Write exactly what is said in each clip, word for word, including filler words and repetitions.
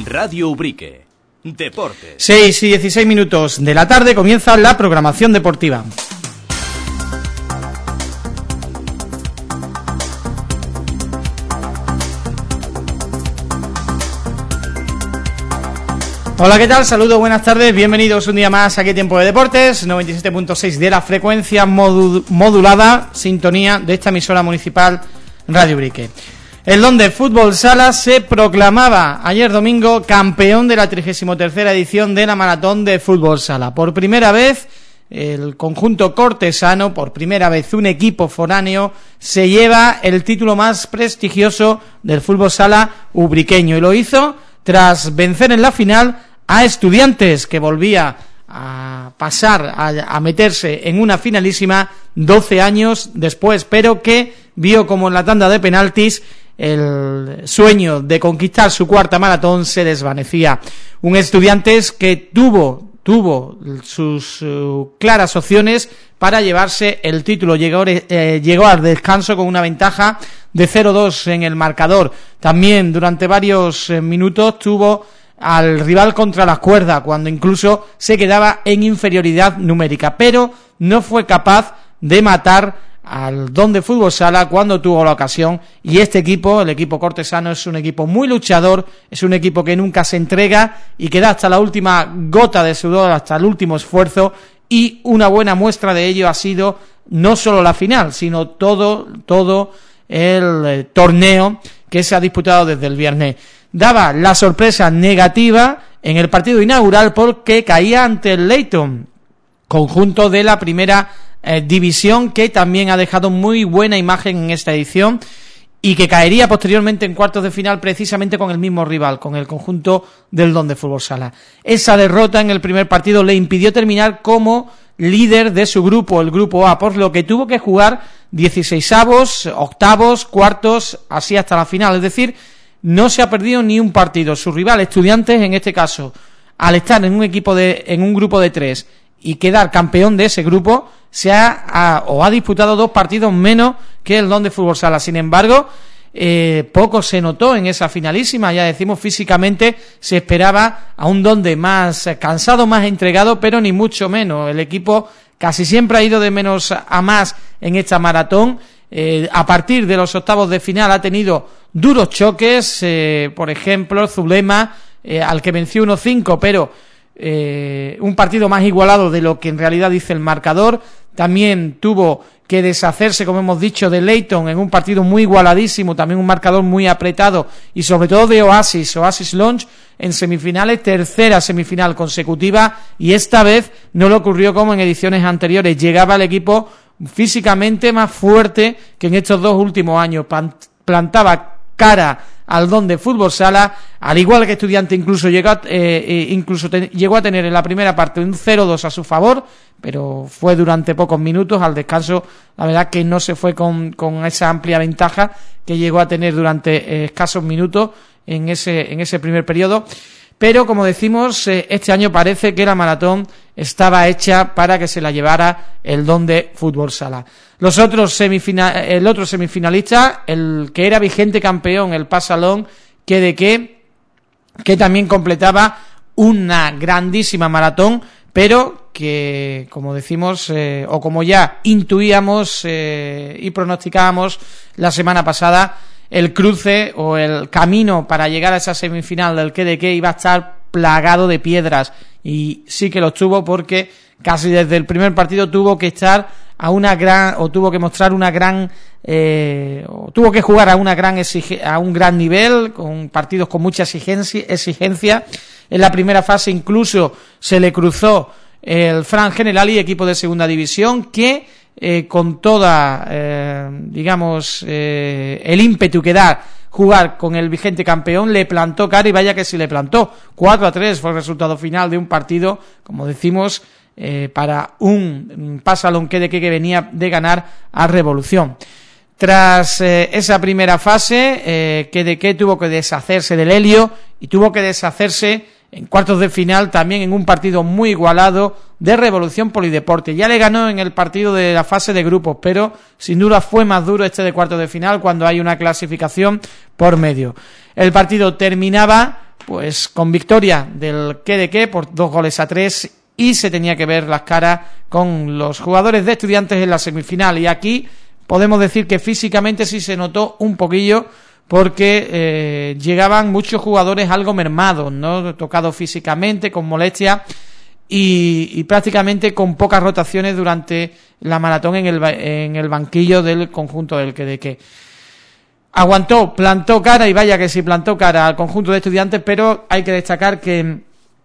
Radio Ubrique. Deportes. seis y dieciséis minutos de la tarde comienza la programación deportiva. Hola, ¿qué tal? Saludos, buenas tardes, bienvenidos un día más aquí a Tiempo de Deportes, noventa y siete punto seis de la frecuencia modu- modulada, sintonía de esta emisora municipal Radio Ubrique. El Don de Fútbol Sala se proclamaba ayer domingo campeón de la trigésima tercera edición de la Maratón de Fútbol Sala. Por primera vez, el conjunto cortesano, por primera vez un equipo foráneo, se lleva el título más prestigioso del fútbol sala ubriqueño, y lo hizo tras vencer en la final a Estudiantes, que volvía a pasar a, a meterse en una finalísima doce años después, pero que vio como en la tanda de penaltis el sueño de conquistar su cuarta maratón se desvanecía. Un Estudiantes que tuvo tuvo sus uh, claras opciones para llevarse el título. Llegó, eh, llegó al descanso con una ventaja de cero dos en el marcador. También durante varios eh, minutos tuvo al rival contra la cuerda, cuando incluso se quedaba en inferioridad numérica, pero no fue capaz de matar al Don de Fútbol Sala cuando tuvo la ocasión. Y este equipo, el equipo cortesano, es un equipo muy luchador, es un equipo que nunca se entrega y que da hasta la última gota de sudor, hasta el último esfuerzo, y una buena muestra de ello ha sido no solo la final, sino todo, todo el eh, torneo que se ha disputado desde el viernes. Daba la sorpresa negativa en el partido inaugural porque caía ante el Leyton, conjunto de la primera eh, división, que también ha dejado muy buena imagen en esta edición y que caería posteriormente en cuartos de final precisamente con el mismo rival, con el conjunto del Don de Fútbol Sala. Esa derrota en el primer partido le impidió terminar como líder de su grupo, el grupo A, por lo que tuvo que jugar dieciseisavos, octavos, cuartos, así hasta la final. Es decir, no se ha perdido ni un partido. Su rival, Estudiantes, en este caso, al estar en un equipo de, en un grupo de tres y quedar campeón de ese grupo, se ha, ha o ha disputado dos partidos menos que el Don de Fútbol Sala. Sin embargo, eh, poco se notó en esa finalísima. Ya decimos, físicamente se esperaba a un Don de más cansado, más entregado, pero ni mucho menos. El equipo casi siempre ha ido de menos a más en esta maratón. Eh, a partir de los octavos de final ha tenido duros choques, eh, por ejemplo Zulema, eh, al que venció uno cinco, pero eh, un partido más igualado de lo que en realidad dice el marcador. También tuvo que deshacerse, como hemos dicho, de Leyton en un partido muy igualadísimo, también un marcador muy apretado, y sobre todo de Oasis, Oasis Lounge en semifinales, tercera semifinal consecutiva, y esta vez no le ocurrió como en ediciones anteriores. Llegaba el equipo físicamente más fuerte que en estos dos últimos años, plantaba cara al Don de Fútbol Sala, al igual que Estudiante incluso llegó a, eh, incluso te, llegó a tener en la primera parte un cero dos a su favor, pero fue durante pocos minutos. Al descanso la verdad que no se fue con, con esa amplia ventaja que llegó a tener durante eh, escasos minutos en ese, en ese primer periodo. Pero, como decimos, eh, este año parece que la maratón estaba hecha para que se la llevara el Don de Fútbol Sala. Los otros semifina- el otro semifinalista, el que era vigente campeón, el Pasalón, que de qué, que también completaba una grandísima maratón, pero que, como decimos, eh, o como ya intuíamos eh, y pronosticábamos la semana pasada, el cruce o el camino para llegar a esa semifinal del que de qué iba a estar plagado de piedras, y sí que lo tuvo, porque casi desde el primer partido tuvo que estar a una gran, o tuvo que mostrar una gran, eh, o tuvo que jugar a una gran exige, a un gran nivel, con partidos con mucha exigencia, exigencia. En la primera fase incluso se le cruzó el Fran Generali, equipo de segunda división, que Eh, con toda, eh, digamos, eh, el ímpetu que da jugar con el vigente campeón, le plantó cara, y vaya que si le plantó. cuatro a tres fue el resultado final de un partido, como decimos, eh, para un, un Pasalón que de que venía de ganar a Revolución. Tras eh, esa primera fase, eh, que de que tuvo que deshacerse del Helio y tuvo que deshacerse en cuartos de final también en un partido muy igualado de Revolución Polideporte. Ya le ganó en el partido de la fase de grupos, pero sin duda fue más duro este de cuartos de final cuando hay una clasificación por medio. El partido terminaba pues con victoria del Q D Q por dos goles a tres, y se tenía que ver las caras con los jugadores de Estudiantes en la semifinal, y aquí podemos decir que físicamente sí se notó un poquillo, porque eh, llegaban muchos jugadores algo mermados, ¿no? Tocados físicamente, con molestias, y, y prácticamente con pocas rotaciones durante la maratón en el, en el banquillo del conjunto del Q D Q. Aguantó, plantó cara, y vaya que sí plantó cara al conjunto de Estudiantes, pero hay que destacar que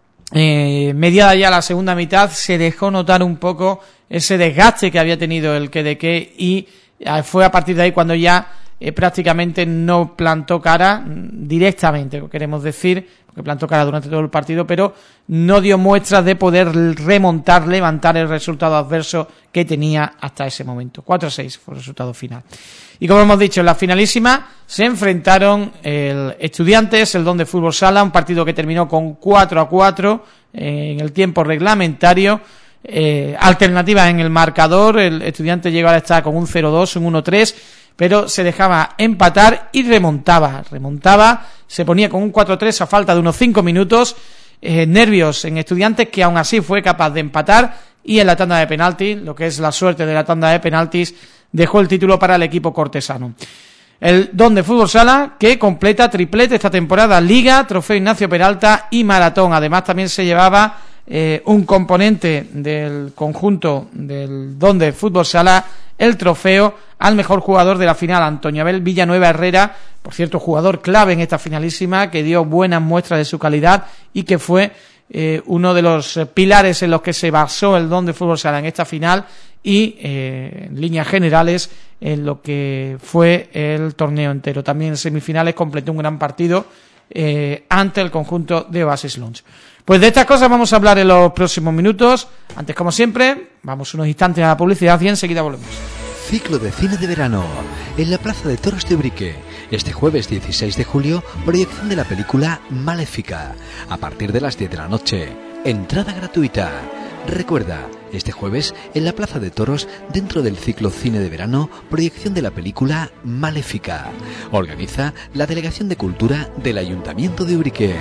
eh, mediada ya la segunda mitad se dejó notar un poco ese desgaste que había tenido el Q D Q, y eh, fue a partir de ahí cuando ya eh, prácticamente no plantó cara directamente, queremos decir, porque plantó cara durante todo el partido, pero no dio muestras de poder remontar, levantar el resultado adverso que tenía hasta ese momento. cuatro a seis fue el resultado final. Y como hemos dicho, en la finalísima se enfrentaron el Estudiantes, el Don de Fútbol Sala, un partido que terminó con cuatro a cuatro eh, en el tiempo reglamentario. Eh, alternativas en el marcador, el Estudiante llegó a estar con un cero dos, un uno tres, pero se dejaba empatar y remontaba, remontaba, se ponía con un cuatro tres a falta de unos cinco minutos, eh, nervios en Estudiantes, que aún así fue capaz de empatar, y en la tanda de penaltis, lo que es la suerte de la tanda de penaltis, dejó el título para el equipo cortesano. El Don de Fútbol Sala, que completa triplete esta temporada, Liga, Trofeo Ignacio Peralta y Maratón. Además también se llevaba eh, un componente del conjunto del Don de Fútbol Sala, el trofeo al mejor jugador de la final, Antonio Abel Villanueva Herrera, por cierto, jugador clave en esta finalísima, que dio buenas muestras de su calidad y que fue eh, uno de los pilares en los que se basó el Don de Fútbol Sala en esta final, y eh, en líneas generales en lo que fue el torneo entero. También en semifinales completó un gran partido eh, ante el conjunto de Oasis Lounge. Pues de estas cosas vamos a hablar en los próximos minutos. Antes, como siempre, vamos unos instantes a la publicidad y enseguida volvemos. Ciclo de cine de verano en la Plaza de Toros de Ubrique. Este jueves dieciséis de julio, proyección de la película Maléfica, a partir de las diez de la noche. Entrada gratuita. Recuerda, este jueves en la Plaza de Toros, dentro del ciclo Cine de Verano, proyección de la película Maléfica. Organiza la Delegación de Cultura del Ayuntamiento de Ubrique.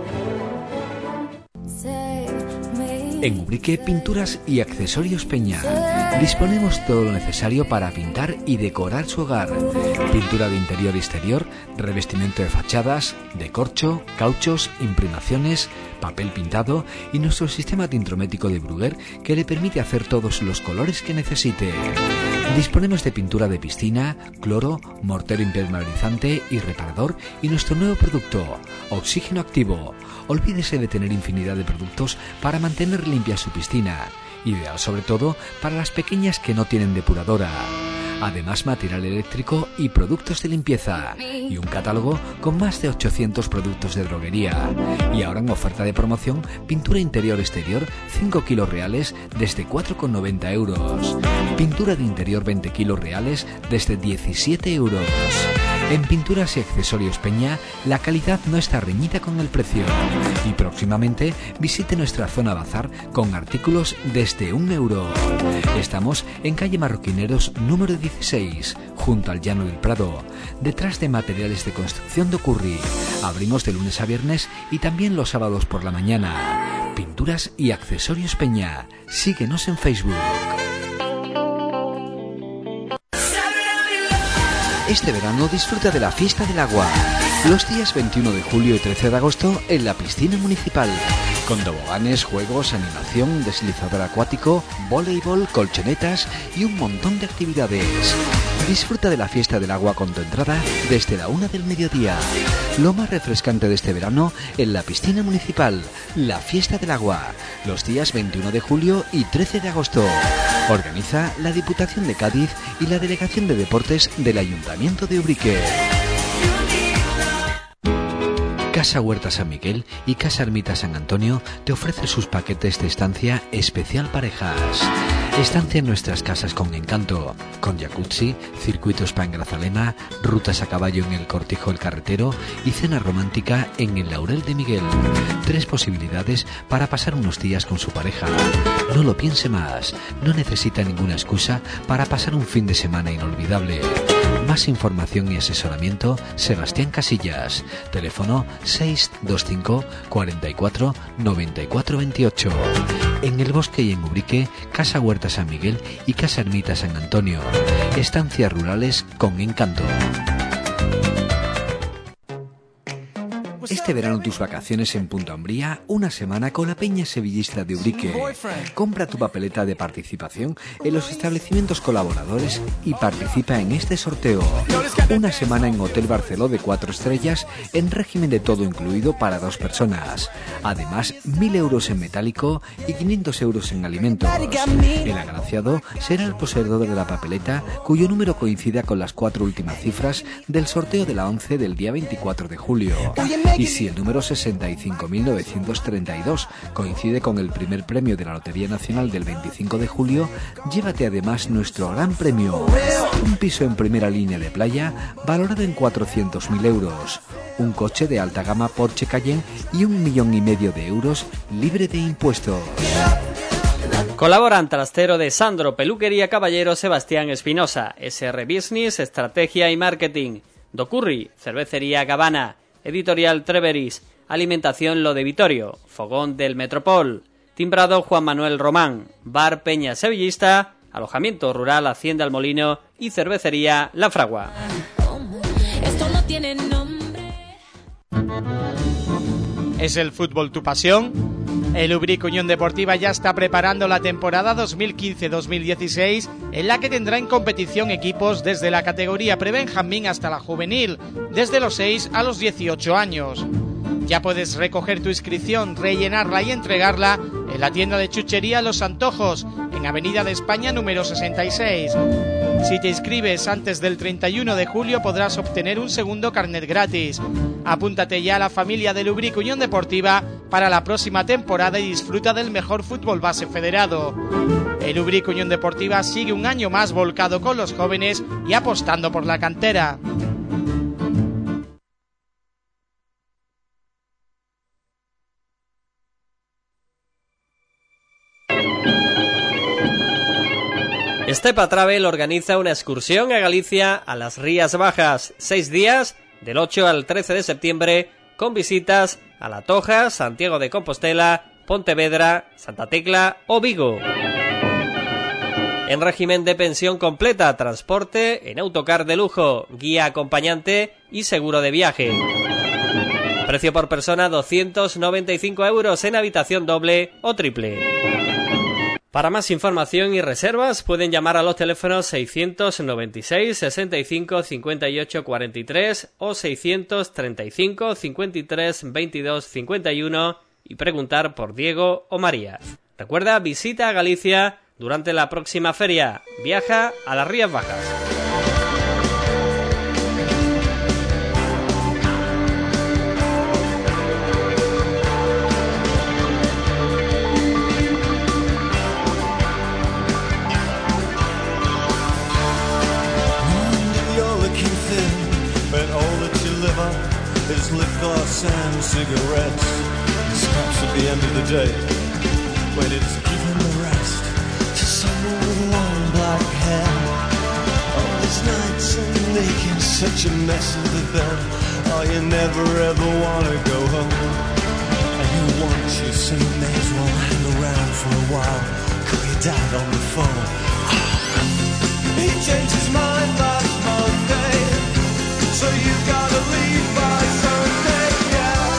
En Ubrique, Pinturas y Accesorios Peña. Disponemos todo lo necesario para pintar y decorar su hogar. Pintura de interior y exterior, revestimiento de fachadas, de corcho, cauchos, imprimaciones, papel pintado y nuestro sistema tintrométrico de Bruguer, que le permite hacer todos los colores que necesite. Disponemos de pintura de piscina, cloro, mortero impermeabilizante y reparador, y nuestro nuevo producto, Oxígeno Activo. Olvídese de tener infinidad de productos para mantener limpia su piscina, ideal sobre todo para las pequeñas que no tienen depuradora. Además, material eléctrico y productos de limpieza, y un catálogo con más de ochocientos productos de droguería. Y ahora en oferta de promoción, pintura interior-exterior cinco kilos reales desde cuatro con noventa euros. Pintura de interior veinte kilos reales desde diecisiete euros. En Pinturas y Accesorios Peña, la calidad no está reñida con el precio. Y próximamente visite nuestra zona bazar con artículos desde un euro. Estamos en calle Marroquineros número dieciséis, junto al Llano del Prado, detrás de Materiales de Construcción de Ocurri. Abrimos de lunes a viernes y también los sábados por la mañana. Pinturas y Accesorios Peña. Síguenos en Facebook. Este verano disfruta de la Fiesta del Agua, los días veintiuno de julio y trece de agosto en la piscina municipal, con toboganes, juegos, animación, deslizador acuático, voleibol, colchonetas y un montón de actividades. Disfruta de la Fiesta del Agua con tu entrada desde la una del mediodía. Lo más refrescante de este verano en la piscina municipal, la Fiesta del Agua, los días veintiuno de julio y trece de agosto. Organiza la Diputación de Cádiz y la Delegación de Deportes del Ayuntamiento de Ubrique. Casa Huerta San Miguel y Casa Ermita San Antonio te ofrece sus paquetes de estancia especial parejas. Estancia en nuestras casas con encanto, con jacuzzi, circuitos para en Grazalema, rutas a caballo en el Cortijo El Carretero y cena romántica en el Laurel de Miguel. Tres posibilidades para pasar unos días con su pareja. No lo piense más, no necesita ninguna excusa para pasar un fin de semana inolvidable. más información y asesoramiento, Sebastián Casillas. Teléfono seis dos cinco, cuatro cuatro, nueve cuatro dos ocho. En El Bosque y en Ubrique, Casa Huerta San Miguel y Casa Ermita San Antonio. Estancias rurales con encanto. Este verano tus vacaciones en Punta Umbría, una semana con la Peña Sevillista de Ubrique. Compra tu papeleta de participación en los establecimientos colaboradores y participa en este sorteo. Una semana en Hotel Barceló de cuatro estrellas en régimen de todo incluido para dos personas. Además, mil euros en metálico y quinientos euros en alimentos. El agraciado será el poseedor de la papeleta cuyo número coincida con las cuatro últimas cifras del sorteo de la once del día veinticuatro de julio. Y si el número sesenta y cinco mil novecientos treinta y dos coincide con el primer premio de la Lotería Nacional del veinticinco de julio, llévate además nuestro gran premio. Un piso en primera línea de playa valorado en cuatrocientos mil euros. Un coche de alta gama Porsche Cayenne y un millón y medio de euros libre de impuestos. Colaboran Trastero de Sandro, Peluquería Caballero Sebastián Espinosa, S R Business, Estrategia y Marketing, Docurri, Cervecería Gavana, Editorial Treveris, Alimentación Lo de Vitorio, Fogón del Metropol, Timbrado Juan Manuel Román, Bar Peña Sevillista, Alojamiento Rural Hacienda El Molino y Cervecería La Fragua. Esto no tiene nombre. ¿Es el fútbol tu pasión? El Ubrique Unión Deportiva ya está preparando la temporada dos mil quince dos mil dieciséis, en la que tendrá en competición equipos desde la categoría prebenjamín hasta la juvenil, desde los seis a los dieciocho años. Ya puedes recoger tu inscripción, rellenarla y entregarla en la tienda de chuchería Los Antojos, en Avenida de España número sesenta y seis. Si te inscribes antes del treinta y uno de julio podrás obtener un segundo carnet gratis. Apúntate ya a la familia del Ubrique Unión Deportiva para la próxima temporada y disfruta del mejor fútbol base federado. El Ubrique Unión Deportiva sigue un año más volcado con los jóvenes y apostando por la cantera. Estepa Travel organiza una excursión a Galicia a las Rías Bajas, seis días, del ocho al trece de septiembre, con visitas a La Toja, Santiago de Compostela, Pontevedra, Santa Tecla o Vigo. En régimen de pensión completa, transporte en autocar de lujo, guía acompañante y seguro de viaje. Precio por persona doscientos noventa y cinco euros en habitación doble o triple. Para más información y reservas pueden llamar a los teléfonos seiscientos noventa y seis, sesenta y cinco, cincuenta y ocho, cuarenta y tres o seiscientos treinta y cinco, cincuenta y tres, veintidós, cincuenta y uno y preguntar por Diego o María. Recuerda, visita a Galicia durante la próxima feria. Viaja a las Rías Bajas. Is liquors and cigarettes, scraps at the end of the day, when it's given the rest to someone with long black hair. All these nights and making such a mess of the bed. Oh, you never ever wanna go home, and you want you, so you may as well hang around for a while. Call your dad on the phone. He changed his mind last Monday, so you gotta leave by Sunday, yeah.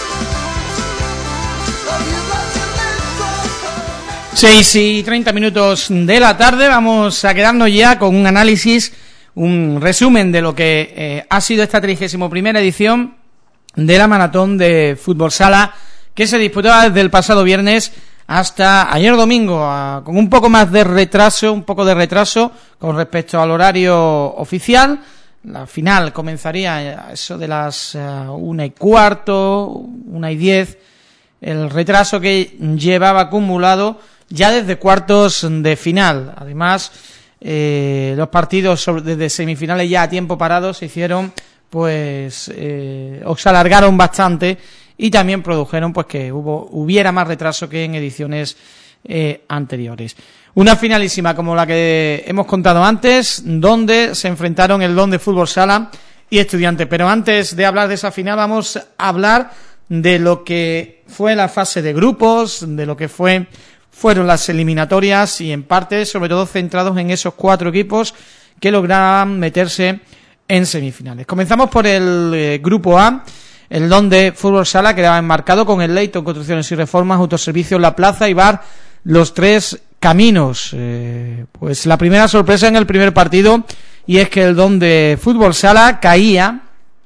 Oh, you got to live for... seis y treinta minutos de la tarde, vamos a quedarnos ya con un análisis, un resumen de lo que eh, ha sido esta trigésima primera edición de la maratón de fútbol sala que se disputaba desde el pasado viernes hasta ayer domingo, a, con un poco más de retraso, un poco de retraso con respecto al horario oficial. La final comenzaría a eso de las uh, una y cuarto, una y diez, el retraso que llevaba acumulado ya desde cuartos de final. Además, eh, los partidos sobre, desde semifinales ya a tiempo parado se hicieron, pues, eh, o se alargaron bastante y también produjeron, pues, que hubo hubiera más retraso que en ediciones eh, anteriores. Una finalísima como la que hemos contado antes, donde se enfrentaron el Don de Fútbol Sala y Estudiantes. Pero antes de hablar de esa final, vamos a hablar de lo que fue la fase de grupos, de lo que fue fueron las eliminatorias y en parte, sobre todo, centrados en esos cuatro equipos que lograban meterse en semifinales. Comenzamos por el eh, grupo A, el Don de Fútbol Sala quedaba enmarcado con el Leyton Construcciones y Reformas, Autoservicios La Plaza y Bar Los Tres Caminos. Eh, pues la primera sorpresa en el primer partido, y es que el Don de Fútbol Sala caía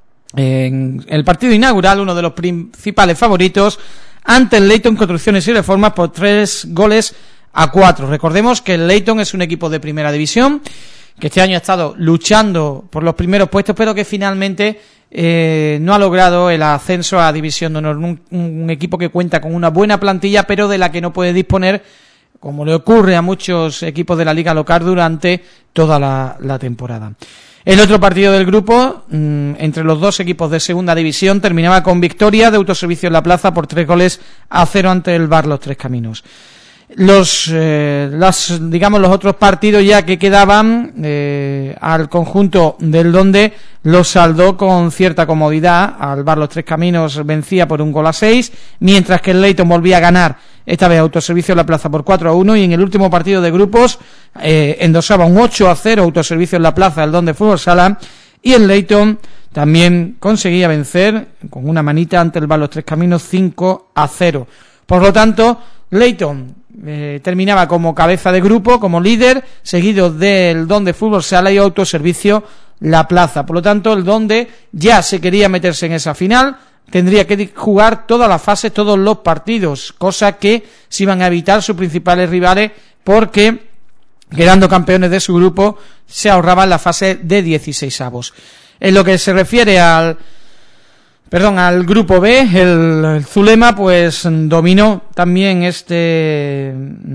en el partido inaugural, uno de los principales favoritos, ante el Leyton Construcciones y Reformas por tres goles a cuatro. Recordemos que el Leyton es un equipo de primera división que este año ha estado luchando por los primeros puestos, pero que finalmente eh, no ha logrado el ascenso a División de Honor. Un, un equipo que cuenta con una buena plantilla, pero de la que no puede disponer, como le ocurre a muchos equipos de la Liga Local durante toda la, la temporada. El otro partido del grupo, mmm, entre los dos equipos de segunda división, terminaba con victoria de Autoservicios La Plaza por tres goles a cero ante el Bar Los Tres Caminos. Los, eh, las, digamos, los otros partidos ya que quedaban, eh, al conjunto del Donde los saldó con cierta comodidad. Al Bar Los Tres Caminos vencía por un gol a seis, mientras que el Leyton volvía a ganar, esta vez Autoservicios La Plaza por cuatro a uno, y en el último partido de grupos eh, endosaba un ocho a cero Autoservicios La Plaza, el Donde Fútbol Sala, y el Leyton también conseguía vencer con una manita ante el Bar Los Tres Caminos cinco a cero. Por lo tanto, Leyton eh, terminaba como cabeza de grupo, como líder, seguido del Don de Fútbol Sala y Autoservicio La Plaza. Por lo tanto, el Donde ya se quería meterse en esa final, tendría que jugar todas las fases, todos los partidos, cosa que se iban a evitar sus principales rivales, porque quedando campeones de su grupo se ahorraban la fase de dieciseisavos. En lo que se refiere al Perdón, al grupo B, el, el Zulema pues dominó también este,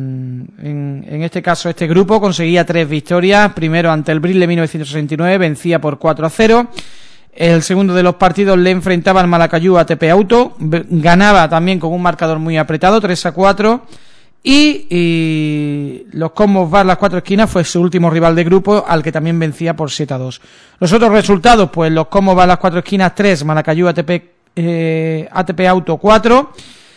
en, en este caso este grupo, conseguía tres victorias, primero ante el Brisle mil novecientos sesenta y nueve, vencía por cuatro a cero, el segundo de los partidos le enfrentaba al Malacayú A T P Auto, ganaba también con un marcador muy apretado, tres a cuatro, y, y los Combos Bar Las Cuatro Esquinas fue su último rival de grupo, al que también vencía por siete a dos. Los otros resultados, pues los Combos Bar Las Cuatro Esquinas tres, Malacayú A T P, eh, A T P Auto cuatro,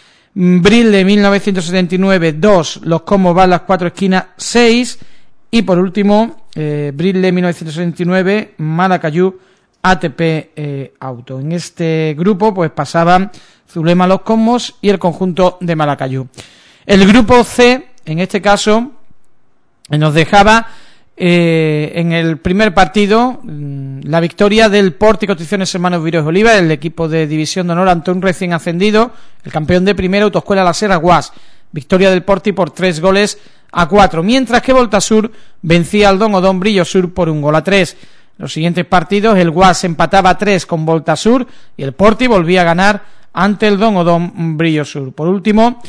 Brisle mil novecientos setenta y nueve dos, los Combos Bar Las Cuatro Esquinas seis, y por último eh, Brisle mil novecientos setenta y nueve, Malacayú A T P eh, Auto. En este grupo pues pasaban Zulema, los Combos y el conjunto de Malacayú. El grupo C, en este caso, nos dejaba eh, en el primer partido mmm, la victoria del Porti Construcciones Hermanos Viros Oliva, el equipo de División de Honor ante un recién ascendido, el campeón de primera, Autoescuela La Sierra Guas. Victoria del Porti por tres goles a cuatro, mientras que Voltasur vencía al Don Odón Brillo Sur por un gol a tres. Los siguientes partidos, el Guas empataba a tres con Voltasur y el Porti volvía a ganar ante el Don Odón Brillo Sur. Por último,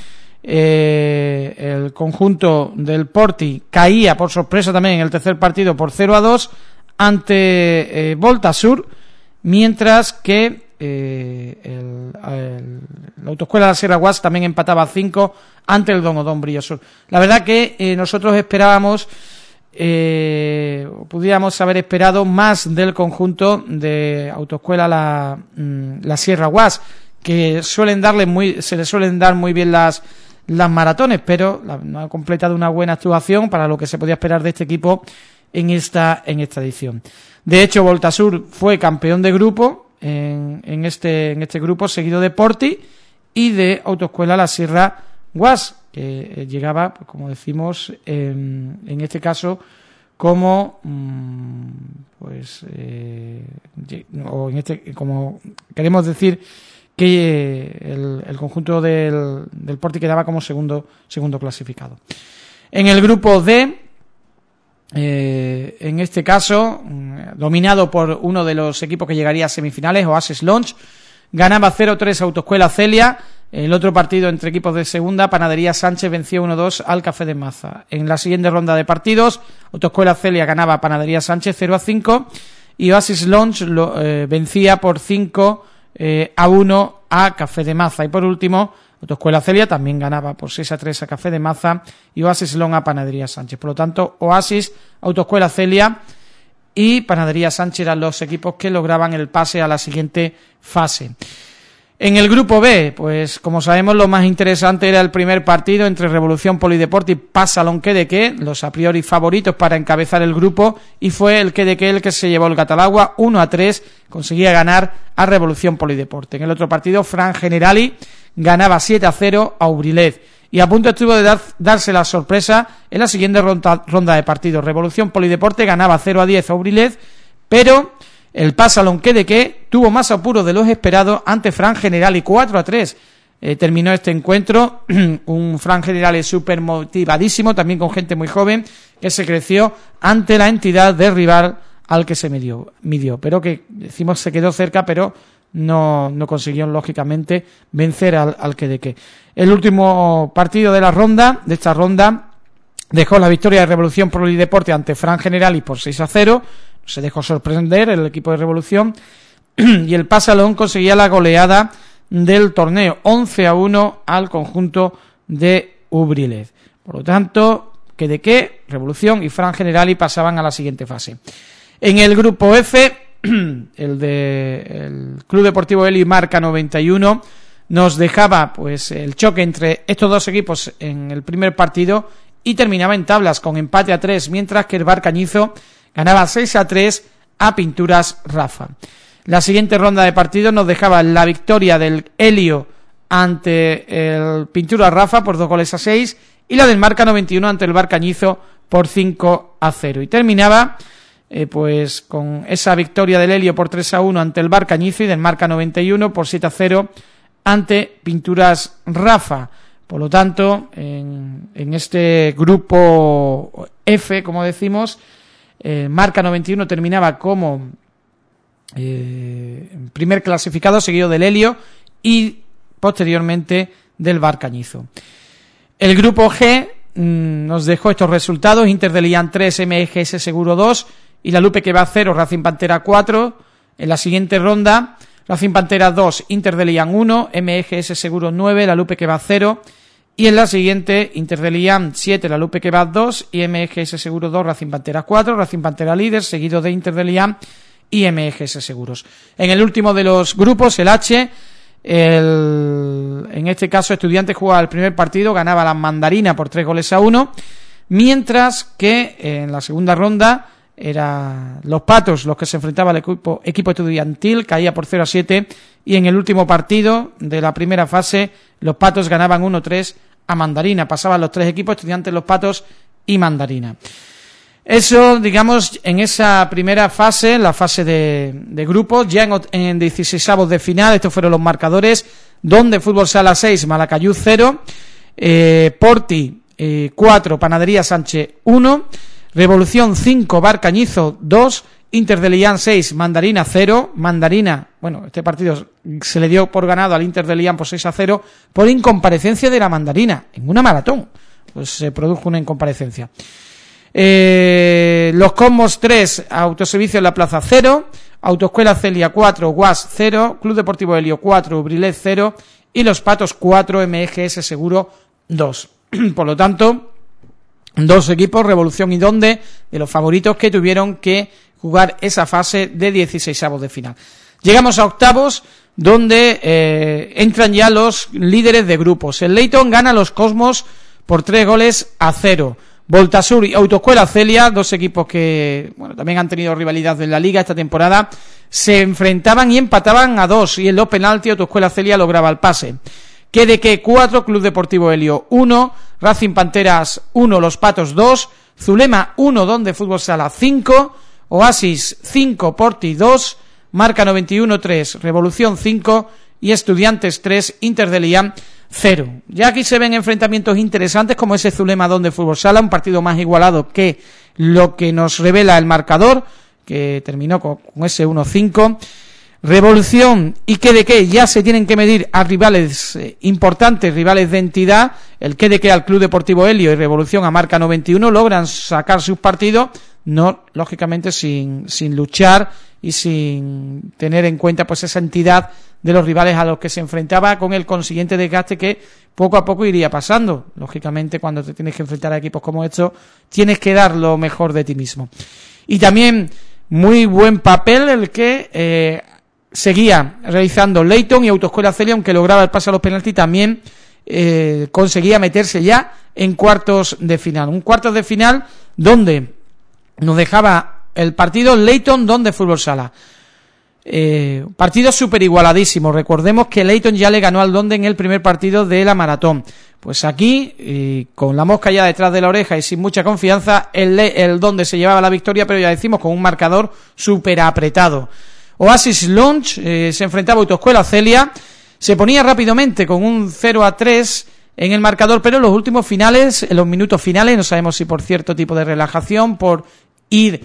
Eh, el conjunto del Porti caía por sorpresa también en el tercer partido por cero a dos ante eh, Voltasur, mientras que eh, el, el, la Autoescuela de la Sierra Guas también empataba a cinco ante el Don Odón Brillo Sur. La verdad que eh, nosotros esperábamos eh, pudiéramos haber esperado más del conjunto de Autoescuela la, la Sierra Guas, que suelen darle muy se le suelen dar muy bien las las maratones, pero la, no ha completado una buena actuación para lo que se podía esperar de este equipo en esta en esta edición. De hecho, Voltasur fue campeón de grupo en, en este en este grupo, seguido de Porti y de Autoescuela La Sierra Guas, que eh, llegaba, pues, como decimos, en, en este caso como mmm, pues eh, o en este como queremos decir que el, el conjunto del, del Porti quedaba como segundo segundo clasificado. En el grupo D, eh, en este caso, dominado por uno de los equipos que llegaría a semifinales, Oasis Launch, ganaba cero tres Autoescuela Celia. El otro partido entre equipos de segunda, Panadería Sánchez venció uno dos al Café de Maza. En la siguiente ronda de partidos, Autoescuela Celia ganaba a Panadería Sánchez cero a cinco y Oasis Launch lo, eh, vencía por cinco Eh, a uno a Café de Maza. Y por último, Autoescuela Celia también ganaba por seis a tres a Café de Maza y Oasis Long a Panadería Sánchez. Por lo tanto, Oasis, Autoescuela Celia y Panadería Sánchez eran los equipos que lograban el pase a la siguiente fase. En el grupo B, pues como sabemos, lo más interesante era el primer partido entre Revolución Polideporte y Pasalón Quedequé, los a priori favoritos para encabezar el grupo, y fue el Quedequé el que se llevó el Catalagua uno a tres, conseguía ganar a Revolución Polideporte. En el otro partido, Fran Generali ganaba siete a cero a Ubrilet, y a punto estuvo de dar, darse la sorpresa en la siguiente ronda, ronda de partidos. Revolución Polideporte ganaba cero a diez a Ubrilet, pero el Pasalón Quedequé tuvo más apuros de los esperados ante Fran Generali, cuatro a tres. Eh, terminó este encuentro, un Fran Generali súper motivadísimo, también con gente muy joven, que se creció ante la entidad de rival al que se midió, midió. Pero que, decimos, se quedó cerca, pero no, no consiguió, lógicamente, vencer al, al Quedequé. El último partido de la ronda, de esta ronda, dejó la victoria de Revolución Polideporte ante Fran Generali por seis a cero. Se dejó sorprender el equipo de Revolución y el Pasalón conseguía la goleada del torneo, once a uno al conjunto de Ubrilet. Por lo tanto, Quedequé, Revolución y Fran Generali pasaban a la siguiente fase. En el grupo F, el de el Club Deportivo Helio y Marca noventa y uno nos dejaba pues el choque entre estos dos equipos en el primer partido y terminaba en tablas con empate a tres, mientras que el Barcañizo ganaba seis a tres a Pinturas Rafa. La siguiente ronda de partidos nos dejaba la victoria del Helio ante el Pinturas Rafa por dos goles a seis y la del Marca noventa y uno ante el Barcañizo por cinco a cero. Y terminaba eh, pues con esa victoria del Helio por tres a uno ante el Barcañizo y del Marca noventa y uno por siete a cero ante Pinturas Rafa. Por lo tanto, en, en este grupo F, como decimos, Eh, Marca noventa y uno terminaba como eh, primer clasificado, seguido del Helio y posteriormente del Barcañizo. El grupo G mmm, nos dejó estos resultados: Inter de Lian tres, M G S Seguro dos y la Lupe que va cero, Racing Pantera cuatro. En la siguiente ronda, Racing Pantera dos, Inter de Lian uno, M G S Seguro nueve, la Lupe que va cero. Y en la siguiente, Inter de Lian siete, la Lupe que va dos y M G S Seguro dos, Racing Pantera cuatro, Racing Pantera líder, seguido de Inter de Lian y M G S Seguros. En el último de los grupos, el H, el, en este caso Estudiantes jugaba el primer partido, ganaba la Mandarina por tres goles a uno, mientras que en la segunda ronda eran los Patos los que se enfrentaban al equipo, equipo estudiantil, caía por cero a siete, y en el último partido de la primera fase los Patos ganaban uno a tres a Mandarina. Pasaban los tres equipos, Estudiantes, los Patos y Mandarina. Eso, digamos, en esa primera fase, la fase de, de grupos. Ya en, en dieciseisavos de final, estos fueron los marcadores, donde Fútbol Sala seis, Malacayú cero, eh, Porti eh, cuatro, Panadería Sánchez uno, Revolución cinco, Barcañizo dos, Inter de Lian seis, Mandarina cero. Mandarina, bueno, este partido se le dio por ganado al Inter de Lian por seis a cero por incomparecencia de la Mandarina en una maratón. Pues se produjo una incomparecencia. Eh, los Cosmos tres, Autoservicio en la Plaza cero, Autoescuela Celia cuatro, Guas cero, Club Deportivo Helio cuatro, Ubrilet cero y los Patos cuatro, M G S Seguro dos. Por lo tanto, dos equipos, Revolución y Donde, de los favoritos que tuvieron que jugar esa fase de dieciseisavos de final. Llegamos a octavos, donde eh, entran ya los líderes de grupos. El Leyton gana a los Cosmos por tres goles a cero. Voltasur y Autoescuela Celia, dos equipos que bueno también han tenido rivalidad en la Liga esta temporada, se enfrentaban y empataban a dos, y en los penaltis Autoescuela Celia lograba el pase. Quedequé cuatro, Club Deportivo Helio uno, Racing Panteras uno, Los Patos dos, Zulema uno, Donde Fútbol Sala cinco, Oasis cinco, Porti dos, Marca noventa y uno tres, Revolución cinco y Estudiantes tres, Inter de Lian cero. Ya aquí se ven enfrentamientos interesantes como ese Zulema Donde Fútbol Sala, un partido más igualado que lo que nos revela el marcador, que terminó con, con ese uno cinco. Revolución y Quedequé ya se tienen que medir a rivales eh, importantes, rivales de entidad. El Quedequé al Club Deportivo Helio y Revolución a Marca noventa y uno logran sacar sus partidos, no, lógicamente, sin, sin luchar y sin tener en cuenta pues esa entidad de los rivales a los que se enfrentaba, con el consiguiente desgaste que poco a poco iría pasando. Lógicamente, cuando te tienes que enfrentar a equipos como estos, tienes que dar lo mejor de ti mismo. Y también muy buen papel el que eh, seguía realizando Leighton, y Autoescuela Celia, aunque lograba el pase a los penaltis, también eh, conseguía meterse ya en cuartos de final. Un cuartos de final donde nos dejaba el partido Leighton donde Fútbol Sala. Eh, partido súper igualadísimo. Recordemos que Leighton ya le ganó al Donde en el primer partido de la maratón. Pues aquí, eh, con la mosca ya detrás de la oreja y sin mucha confianza, el, el Donde se llevaba la victoria, pero ya decimos con un marcador súper apretado. Oasis Launch eh, se enfrentaba a Autoescuela Celia, se ponía rápidamente con un cero a tres en el marcador, pero en los últimos finales, en los minutos finales, no sabemos si por cierto tipo de relajación, por ir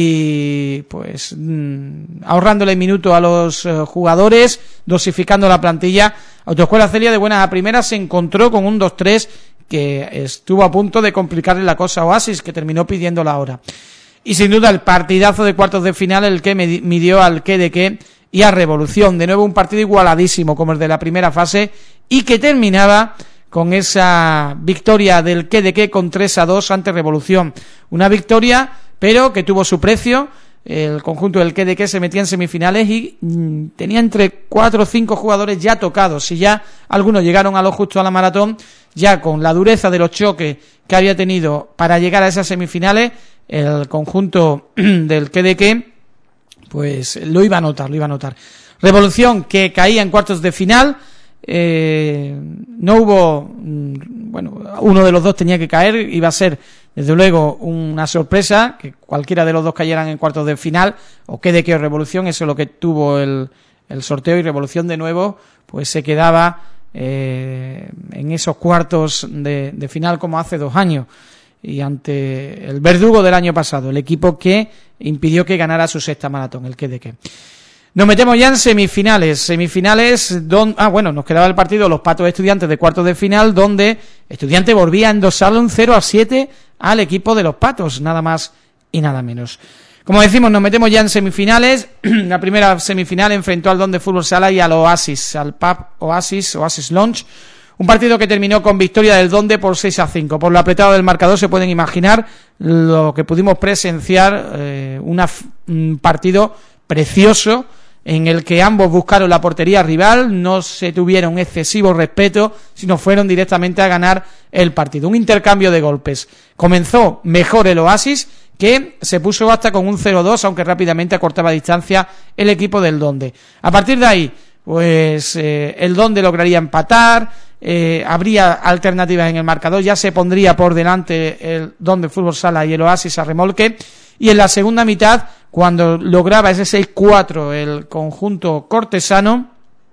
y pues mmm, ahorrándole minutos a los uh, jugadores, dosificando la plantilla, Autoescuela Celia de buenas a primeras se encontró con un dos tres que estuvo a punto de complicarle la cosa a Oasis, que terminó pidiendo la hora. Y sin duda el partidazo de cuartos de final, el que midió al que de qué y a Revolución. De nuevo un partido igualadísimo como el de la primera fase, y que terminaba con esa victoria del que de qué con tres a dos ante Revolución. Una victoria, pero que tuvo su precio. El conjunto del que de qué se metía en semifinales y mmm, tenía entre cuatro o cinco jugadores ya tocados. Si ya algunos llegaron a lo justo a la maratón, ya con la dureza de los choques que había tenido para llegar a esas semifinales, el conjunto del que de qué pues lo iba a notar, lo iba a notar. Revolución, que caía en cuartos de final. Eh, no hubo, bueno, uno de los dos tenía que caer, iba a ser desde luego una sorpresa que cualquiera de los dos cayeran en cuartos de final, o que de qué o Revolución. Eso es lo que tuvo el, el sorteo, y Revolución de nuevo pues se quedaba eh, en esos cuartos de, de final como hace dos años, y ante el verdugo del año pasado, el equipo que impidió que ganara su sexta maratón, el que de qué. Nos metemos ya en semifinales, semifinales donde, ah bueno, nos quedaba el partido Los Patos Estudiantes de cuartos de final, donde Estudiantes volvía a endosarle un cero a siete al equipo de Los Patos, nada más y nada menos. Como decimos, nos metemos ya en semifinales. La primera semifinal enfrentó al Donde Fútbol Sala y al Oasis, al Pub Oasis, Oasis Launch. Un partido que terminó con victoria del Donde por seis a cinco. Por lo apretado del marcador se pueden imaginar lo que pudimos presenciar, eh, una, un partido precioso en el que ambos buscaron la portería rival, no se tuvieron excesivo respeto, sino fueron directamente a ganar el partido. Un intercambio de golpes. Comenzó mejor el Oasis, que se puso hasta con un cero dos, aunque rápidamente acortaba distancia el equipo del Donde. A partir de ahí, pues eh, el Donde lograría empatar, eh, habría alternativas en el marcador, ya se pondría por delante el Donde Fútbol Sala y el Oasis a remolque, y en la segunda mitad, cuando lograba ese seis cuatro el conjunto cortesano,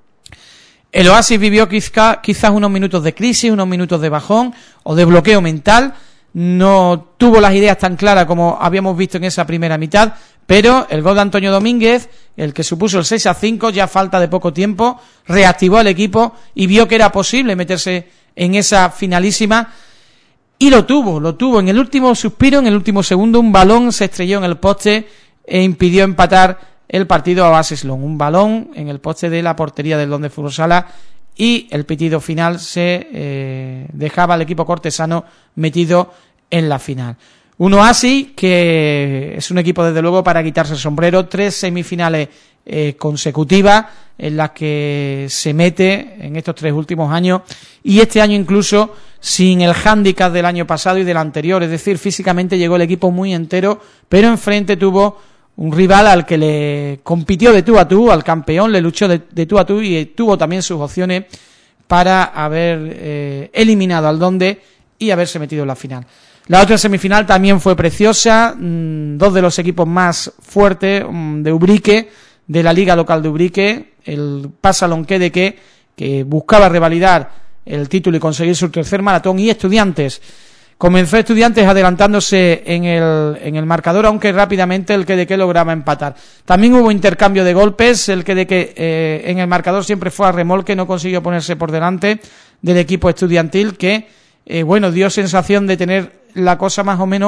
el Oasis vivió quizá, quizás unos minutos de crisis, unos minutos de bajón o de bloqueo mental. No tuvo las ideas tan claras como habíamos visto en esa primera mitad, pero el gol de Antonio Domínguez, el que supuso el seis a cinco, ya a falta de poco tiempo, reactivó al equipo y vio que era posible meterse en esa finalísima. Y lo tuvo, lo tuvo. En el último suspiro, en el último segundo, un balón se estrelló en el poste e impidió empatar el partido a Oasis Launch. Un balón en el poste de la portería del Donde Fútbol Sala, y el pitido final se eh, dejaba al equipo cortesano metido en la final. Un Oasis que es un equipo desde luego para quitarse el sombrero. Tres semifinales eh, consecutivas en las que se mete en estos tres últimos años, y este año incluso sin el hándicap del año pasado y del anterior, es decir, físicamente llegó el equipo muy entero, pero enfrente tuvo un rival al que le compitió de tú a tú, al campeón, le luchó de, de tú a tú, y tuvo también sus opciones para haber eh, eliminado al Donde y haberse metido en la final. La otra semifinal también fue preciosa, mmm, dos de los equipos más fuertes mmm, de Ubrique, de la liga local de Ubrique, el Pasalón que de que, que buscaba revalidar el título y conseguir su tercer maratón, y Estudiantes. Comenzó Estudiantes adelantándose en el, en el marcador, aunque rápidamente el que de que lograba empatar. También hubo intercambio de golpes, el que de que eh, en el marcador siempre fue a remolque, no consiguió ponerse por delante del equipo estudiantil, que eh, bueno, dio sensación de tener la cosa más o menos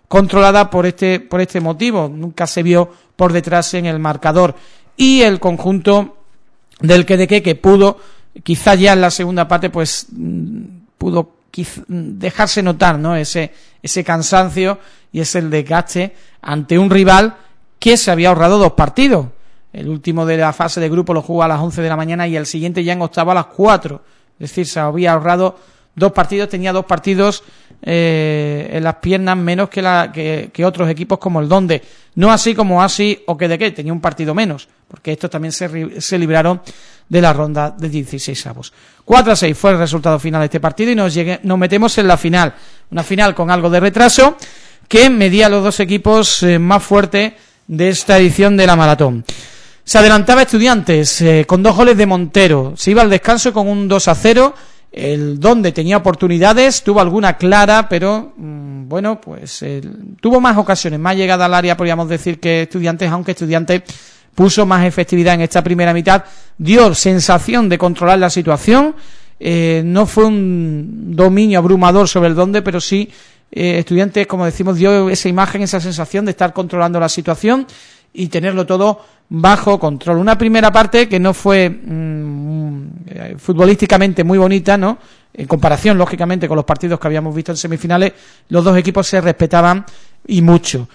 controlada por este por este motivo, nunca se vio por detrás en el marcador, y el conjunto del Quedequé, que pudo quizá ya en la segunda parte pues pudo quizá dejarse notar, ¿no?, ese ese cansancio y ese el desgaste ante un rival que se había ahorrado dos partidos. El último de la fase de grupo lo jugó a las once de la mañana y el siguiente ya en octavo a las cuatro. Es decir, se había ahorrado dos partidos, tenía dos partidos eh, en las piernas menos que, la, que, que otros equipos como el Donde. No así como Asi o Quedequé, tenía un partido menos, porque estos también se, se libraron de la ronda de dieciseisavos. cuatro a seis fue el resultado final de este partido y nos, llegue, nos metemos en la final. Una final con algo de retraso que medía a los dos equipos eh, más fuertes de esta edición de la maratón. Se adelantaba Estudiantes eh, con dos goles de Montero. Se iba al descanso con un dos a cero. El Donde tenía oportunidades, tuvo alguna clara, pero mmm, bueno, pues eh, tuvo más ocasiones, más llegada al área, podríamos decir, que Estudiantes, aunque Estudiantes puso más efectividad en esta primera mitad, dio sensación de controlar la situación, eh, no fue un dominio abrumador sobre el Donde, pero sí eh, Estudiantes, como decimos, dio esa imagen, esa sensación de estar controlando la situación y tenerlo todo bajo control. Una primera parte que no fue mmm, futbolísticamente muy bonita, ¿no?, en comparación, lógicamente, con los partidos que habíamos visto en semifinales. Los dos equipos se respetaban y mucho.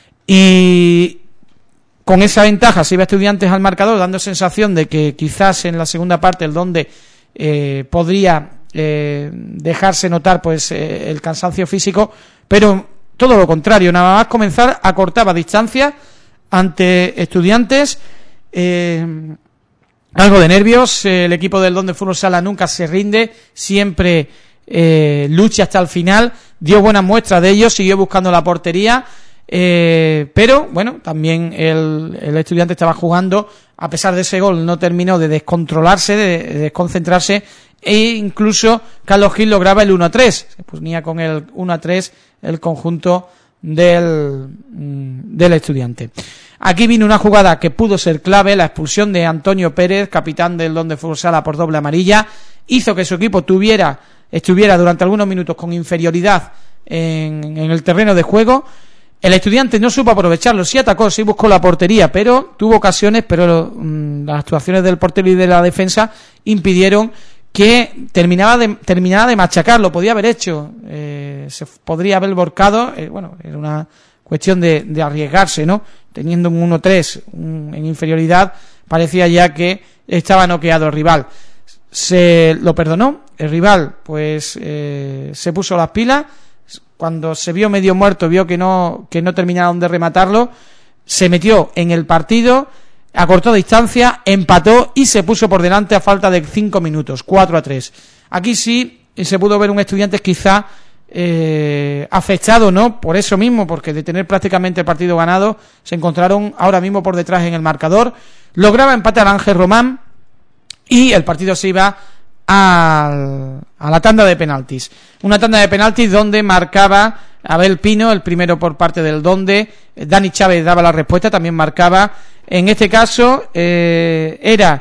Y con esa ventaja se iba Estudiantes al marcador, dando sensación de que quizás en la segunda parte el Donde eh, podría eh, dejarse notar pues eh, el cansancio físico, pero todo lo contrario, nada más comenzar acortaba distancia ante Estudiantes, eh, algo de nervios. Eh, el equipo del Donde Fútbol Sala nunca se rinde, siempre eh, lucha hasta el final, dio buenas muestras de ello, siguió buscando la portería, eh, pero bueno, también el, el Estudiante estaba jugando, a pesar de ese gol no terminó de descontrolarse, de, de desconcentrarse, e incluso Carlos Gil lograba el uno a tres, se ponía con el uno a tres el conjunto del, del Estudiante. Aquí vino una jugada que pudo ser clave, la expulsión de Antonio Pérez, capitán del Donde Fútbol Sala, por doble amarilla, hizo que su equipo tuviera estuviera durante algunos minutos con inferioridad en, en el terreno de juego. El Estudiante no supo aprovecharlo, sí atacó, sí buscó la portería, pero tuvo ocasiones, pero mmm, las actuaciones del portero y de la defensa impidieron que terminaba de, terminaba de machacarlo. Podía haber hecho, eh, se podría haber volcado, eh, bueno, era una cuestión de, de arriesgarse, ¿no? Teniendo un uno tres un, en inferioridad, parecía ya que estaba noqueado el rival. Se lo perdonó, el rival pues eh, se puso las pilas, cuando se vio medio muerto, vio que no, que no terminaron de rematarlo, se metió en el partido, acortó distancia, empató y se puso por delante a falta de cinco minutos, cuatro a tres. Aquí sí se pudo ver un Estudiantes quizá eh, afectado, ¿no? Por eso mismo, porque de tener prácticamente el partido ganado, se encontraron ahora mismo por detrás en el marcador. Lograba empatar Ángel Román y el partido se iba a, a la tanda de penaltis. Una tanda de penaltis donde marcaba Abel Pino, el primero por parte del Donde. Dani Chávez daba la respuesta, también marcaba. En este caso eh, era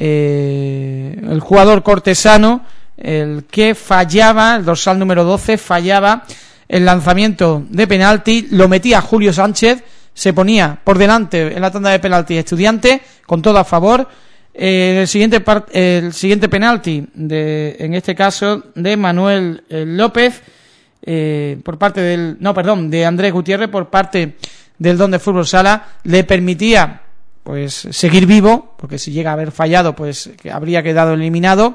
eh, el jugador cortesano el que fallaba, el dorsal número doce, fallaba el lanzamiento de penalti, lo metía Julio Sánchez, se ponía por delante en la tanda de penalti Estudiante, con todo a favor. Eh, el siguiente par, el siguiente penalti, de, en este caso de Manuel eh, López, eh, por parte del, no, perdón, de Andrés Gutiérrez, por parte del Donde Fútbol Sala, le permitía pues seguir vivo, porque si llega a haber fallado pues que habría quedado eliminado.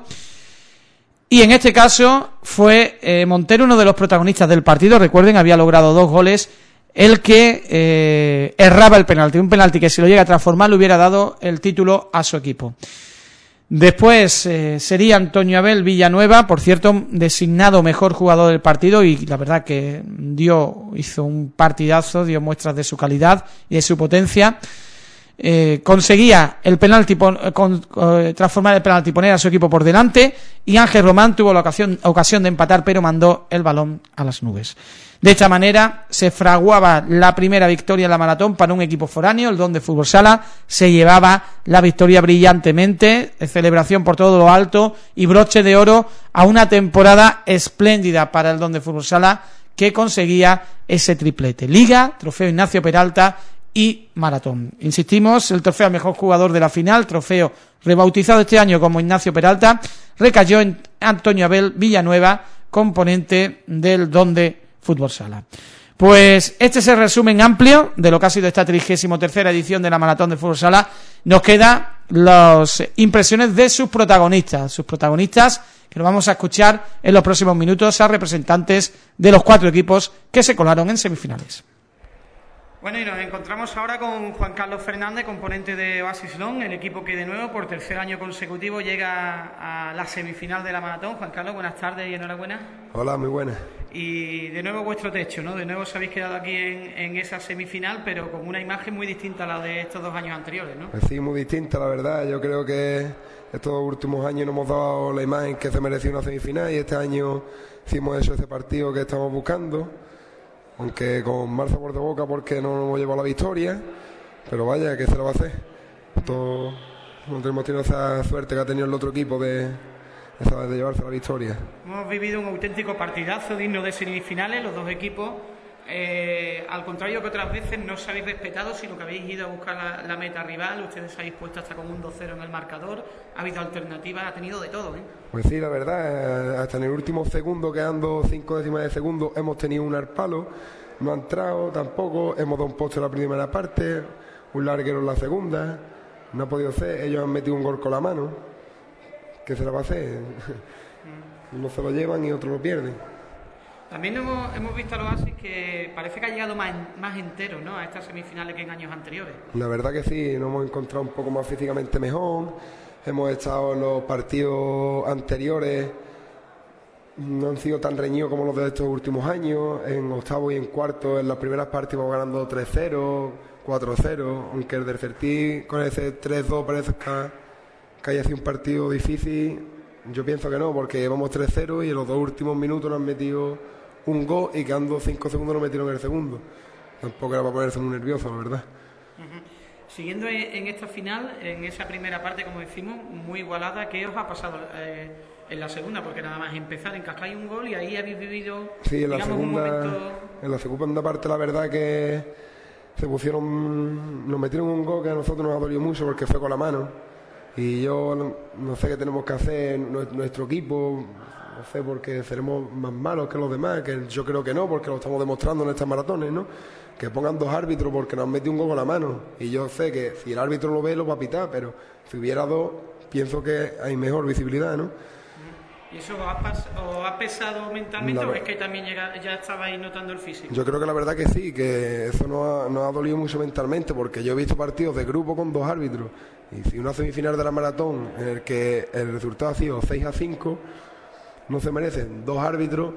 Y en este caso fue eh, Montero uno de los protagonistas del partido. Recuerden, había logrado dos goles, el que eh, erraba el penalti, un penalti que si lo llega a transformar le hubiera dado el título a su equipo. Después eh, sería Antonio Abel Villanueva, por cierto, designado mejor jugador del partido, y la verdad que dio hizo un partidazo, dio muestras de su calidad y de su potencia. Eh, conseguía el penalti con, con, eh, transformar el penalti y poner a su equipo por delante, y Ángel Román tuvo la ocasión, ocasión de empatar, pero mandó el balón a las nubes. De esta manera se fraguaba la primera victoria en la maratón para un equipo foráneo. El Donde Fútbol Sala se llevaba la victoria brillantemente, celebración por todo lo alto y broche de oro a una temporada espléndida para el Donde Fútbol Sala, que conseguía ese triplete: Liga, Trofeo Ignacio Peralta y Maratón. Insistimos, el trofeo al mejor jugador de la final, trofeo rebautizado este año como Ignacio Peralta, recayó en Antonio Abel Villanueva, componente del Donde Fútbol Sala. Pues este es el resumen amplio de lo que ha sido esta trigésima tercera edición de la Maratón de Fútbol Sala. Nos quedan las impresiones de sus protagonistas, sus protagonistas que nos vamos a escuchar en los próximos minutos a representantes de los cuatro equipos que se colaron en semifinales. Bueno, y nos encontramos ahora con Juan Carlos Fernández, componente de Oasis Long, el equipo que de nuevo por tercer año consecutivo llega a la semifinal de la maratón. Juan Carlos, buenas tardes y enhorabuena. Hola, muy buenas. Y de nuevo vuestro techo, ¿no? De nuevo os habéis quedado aquí en, en esa semifinal, pero con una imagen muy distinta a la de estos dos años anteriores, ¿no? Pues sí, muy distinta, la verdad. Yo creo que estos últimos años nos hemos dado la imagen que se merecía una semifinal y este año hicimos eso, ese partido que estamos buscando. Aunque con mal sabor de boca porque no nos hemos llevado la victoria, pero vaya, ¿qué se lo va a hacer? Esto, no tenemos tenido esa suerte que ha tenido el otro equipo de, de llevarse la victoria. Hemos vivido un auténtico partidazo digno de semifinales, los dos equipos. Eh, al contrario que otras veces, no os habéis respetado, sino que habéis ido a buscar la, la meta rival. Ustedes habéis puesto hasta con un dos cero en el marcador, ha habido alternativas, ha tenido de todo, ¿eh? Pues sí, la verdad, hasta en el último segundo, quedando cinco décimas de segundo, hemos tenido un arpalo, no ha entrado tampoco, hemos dado un poste en la primera parte, un larguero en la segunda, no ha podido ser, ellos han metido un gol con la mano, ¿qué se la va a hacer? Uno se lo llevan y otro lo pierden. También hemos, hemos visto a los Oasis que parece que ha llegado más, más entero, ¿no?, a estas semifinales que en años anteriores. La verdad que sí, nos hemos encontrado un poco más físicamente mejor, hemos estado en los partidos anteriores, no han sido tan reñidos como los de estos últimos años, en octavo y en cuarto, en las primeras partes íbamos ganando tres cero, cuatro cero, aunque el del Certí con ese tres dos parece que, que haya sido un partido difícil. Yo pienso que no, porque llevamos tres cero y en los dos últimos minutos nos han metido un gol y quedando cinco segundos nos metieron el segundo. Tampoco era para ponerse muy nervioso, la verdad. Uh-huh. Siguiendo en esta final, en esa primera parte, como decimos, muy igualada, ¿qué os ha pasado eh, en la segunda? Porque nada más empezar, encascáis un gol y ahí habéis vivido, sí, en la digamos, segunda, un momento... en la segunda parte la verdad que se pusieron, nos metieron un gol que a nosotros nos ha dolido mucho porque fue con la mano. Y yo no, no sé qué tenemos que hacer nuestro equipo, no sé, porque seremos más malos que los demás, que yo creo que no, porque lo estamos demostrando en estas maratones, ¿no? Que pongan dos árbitros porque nos han metido un gol con la mano. Y yo sé que si el árbitro lo ve, lo va a pitar, pero si hubiera dos, pienso que hay mejor visibilidad, ¿no? ¿Y eso os ha, pas- os ha pesado mentalmente la o es que también llega, ya estabais notando el físico? Yo creo que la verdad que sí, que eso nos ha, nos ha dolido mucho mentalmente, porque yo he visto partidos de grupo con dos árbitros. Y si una semifinal de la maratón en el que el resultado ha sido seis a cinco, no se merecen dos árbitros,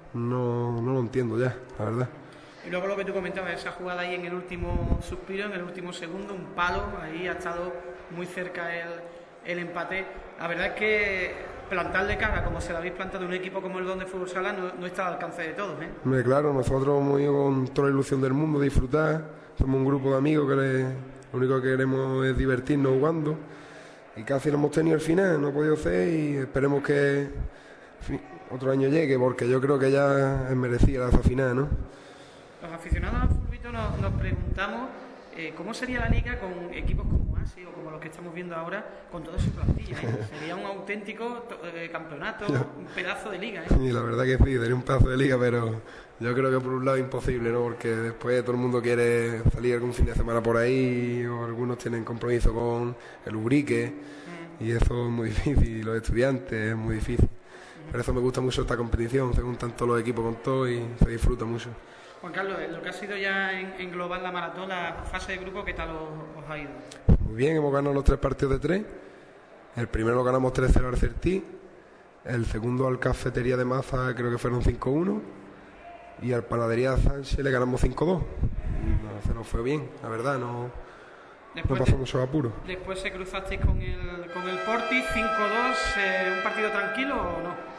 no, no lo entiendo ya, la verdad. Y luego lo que tú comentabas, esa jugada ahí en el último suspiro, en el último segundo, un palo, ahí ha estado muy cerca el, el empate. La verdad es que plantarle cara, como se la habéis plantado a un equipo como el Donde Fútbol Sala, no, no está al alcance de todos, ¿eh? Hombre, claro, nosotros hemos ido con toda la ilusión del mundo, disfrutar, somos un grupo de amigos que le, lo único que queremos es divertirnos jugando, y casi lo hemos tenido al final, no ha podido ser, y esperemos que en fin, otro año llegue, porque yo creo que ya es merecida esa final, ¿no? Los aficionados al fulbito nos, nos preguntamos eh, cómo sería la liga con equipos como Asi o como los que estamos viendo ahora, con toda su plantilla, ¿eh? Sería un auténtico eh, campeonato, un pedazo de liga, ¿eh? Y la verdad que sí, sería un pedazo de liga, pero yo creo que por un lado es imposible, ¿no? Porque después todo el mundo quiere salir algún fin de semana por ahí, o algunos tienen compromiso con el Ubrique, mm. y eso es muy difícil, y los estudiantes es muy difícil. Mm. Por eso me gusta mucho esta competición, se juntan todos los equipos con todo y se disfruta mucho. Juan Carlos, lo que ha sido ya en, en global la maratón, la fase de grupo, ¿qué tal os, os ha ido? Muy bien, hemos ganado los tres partidos de tres. El primero lo ganamos tres cero al Certí, el segundo al Cafetería de Maza creo que fueron cinco uno, y al Panadería Sánchez le ganamos cinco dos. No, se nos fue bien, la verdad, no, no pasó mucho apuro. Después se cruzasteis con el, con el Portis, cinco dos, eh, ¿un partido tranquilo o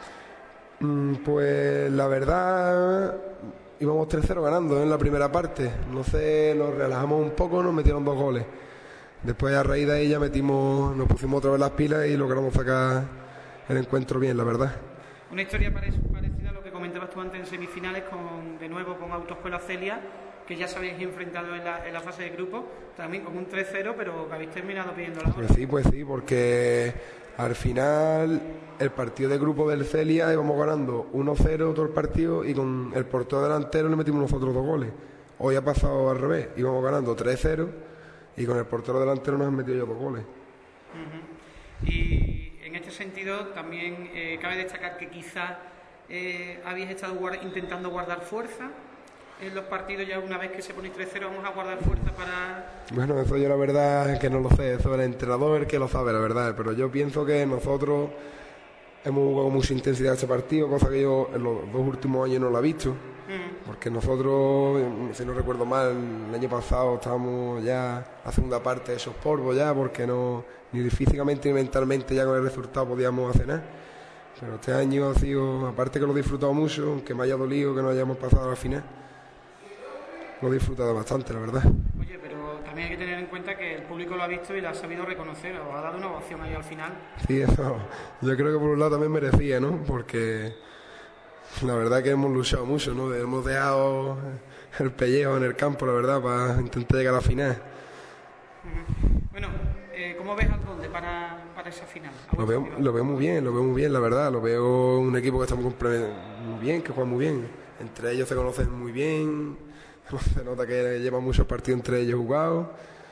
no? Mm, pues la verdad... íbamos tres cero ganando en la primera parte, no sé, nos relajamos un poco, nos metieron dos goles. Después a raíz de ahí ya metimos, nos pusimos otra vez las pilas y logramos sacar el encuentro bien, la verdad. Una historia parecida a lo que comentaba Deporte Actuante en semifinales con, de nuevo con Autoescuela Celia, que ya se habéis enfrentado en la, en la fase de grupo, también con un tres cero, pero que habéis terminado pidiendo la hora. Pues sí, pues sí, porque al final el partido de grupo del Celia íbamos ganando uno cero todo el partido y con el portero delantero le metimos nosotros dos goles. Hoy ha pasado al revés, íbamos ganando tres cero y con el portero delantero nos han metido yo dos goles. Uh-huh. Y en este sentido también eh, cabe destacar que quizás eh, habéis estado guard- intentando guardar fuerza en los partidos. Ya una vez que se pone tres cero vamos a guardar fuerza para... Bueno, eso yo la verdad es que no lo sé, eso el entrenador es el que lo sabe, la verdad, pero yo pienso que nosotros hemos jugado con mucha intensidad este partido, cosa que yo en los dos últimos años no lo he visto, mm. porque nosotros, si no recuerdo mal, el año pasado estábamos ya la segunda parte de esos polvos ya, porque no ni físicamente ni mentalmente ya con el resultado podíamos hacer nada, pero este año ha sido, aparte que lo he disfrutado mucho, aunque me haya dolido que no hayamos pasado a la final, lo he disfrutado bastante, la verdad. Oye, pero también hay que tener en cuenta que el público lo ha visto y lo ha sabido reconocer, os ha dado una ovación ahí al final. Sí, eso yo creo que por un lado también merecía, ¿no? Porque la verdad que hemos luchado mucho, ¿no? Hemos dejado el pellejo en el campo, la verdad, para intentar llegar a la final. Uh-huh. Bueno, eh, ¿cómo ves al Conde para, para esa final? Lo veo, lo veo muy bien, lo veo muy bien, la verdad. Lo veo un equipo que está muy bien, que juega muy bien. Entre ellos se conocen muy bien. Se nota que llevan muchos partidos entre ellos jugados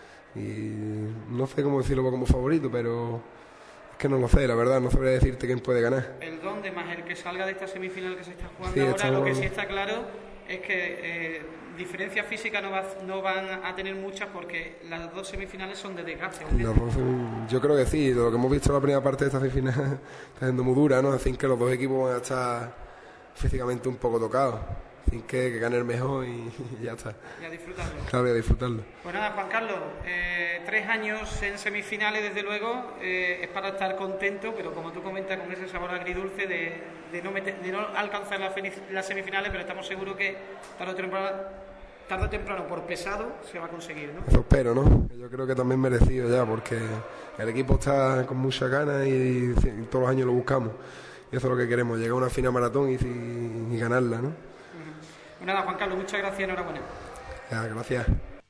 y no sé cómo decirlo como favorito, pero es que no lo sé, la verdad, no sabría decirte quién puede ganar. El Conde más el que salga de esta semifinal que se está jugando sí, ahora, estamos... lo que sí está claro es que eh, diferencias físicas no, va, no van a tener muchas porque las dos semifinales son de desgaste. Son, yo creo que sí, lo que hemos visto en la primera parte de esta semifinal está siendo muy dura, ¿no? Así que los dos equipos van a estar físicamente un poco tocados. Sin que, que gane el mejor y, y ya está. Y a disfrutarlo. Claro, y a disfrutarlo. Pues nada, Juan Carlos, eh, tres años en semifinales, desde luego, eh, es para estar contento, pero como tú comentas, con ese sabor agridulce de, de, no, meter, de no alcanzar las la semifinales, pero estamos seguros que tarde o temprano, tarde o temprano, por pesado, se va a conseguir, ¿no? Eso espero, ¿no? Yo creo que también merecido ya, porque el equipo está con mucha ganas y, y todos los años lo buscamos. Y eso es lo que queremos, llegar a una final maratón y, y, y ganarla, ¿no? Nada, Juan Carlos, muchas gracias, enhorabuena. Ya, gracias.